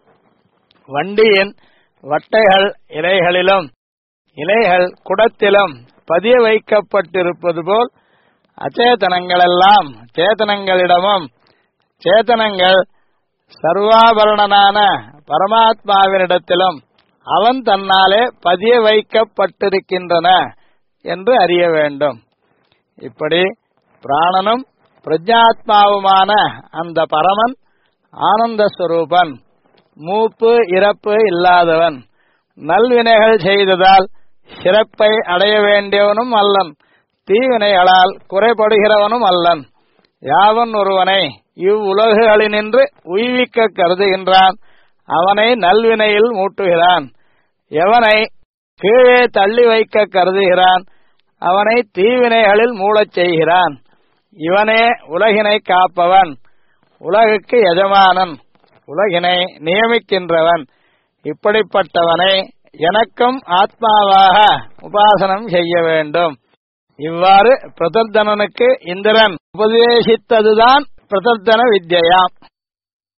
வண்டியின் வட்டைகள் இலைகளிலும் இலைகள் குடத்திலும் பதிய வைக்கப்பட்டிருப்பது போல் அச்சேதனங்களெல்லாம் சேதனங்களிடமும் சேதனங்கள் சர்வாபரணனான பரமாத்மாவினிடத்திலும் அவன் தன்னாலே பதிய வைக்கப்பட்டிருக்கின்றன என்று அறிய வேண்டும். இப்படி பிராணனும் பிரஜாத்மாவுமான அந்த பரமன் ஆனந்த ஸ்வரூபன், மூப்பு இறப்பு இல்லாதவன், நல்வினைகள் செய்ததால் சிறப்பை அடைய வேண்டியவனும் அல்லன், தீவினைகளால் குறைபடுகிறவனும் அல்லன். யாவன் ஒருவனை இவ்வுலகுகளினின்று உய்விக்க கருதுகின்றான், அவனை நல்வினையில் மூட்டுகிறான். எவனை கீழே தள்ளி வைக்க கருதுகிறான், அவனை தீவினைகளில் மூடச் செய்கிறான். இவனே உலகினை காப்பவன், உலகுக்கு எஜமானன், உலகினை நியமிக்கின்றவன். இப்படிப்பட்டவனை எனக்கும் ஆத்மாவாக உபாசனம் செய்ய வேண்டும். இவ்வாறு பிரதர்தனனுக்கு இந்திரன் உபதேசித்ததுதான் பிரதர்தன வித்யாம்.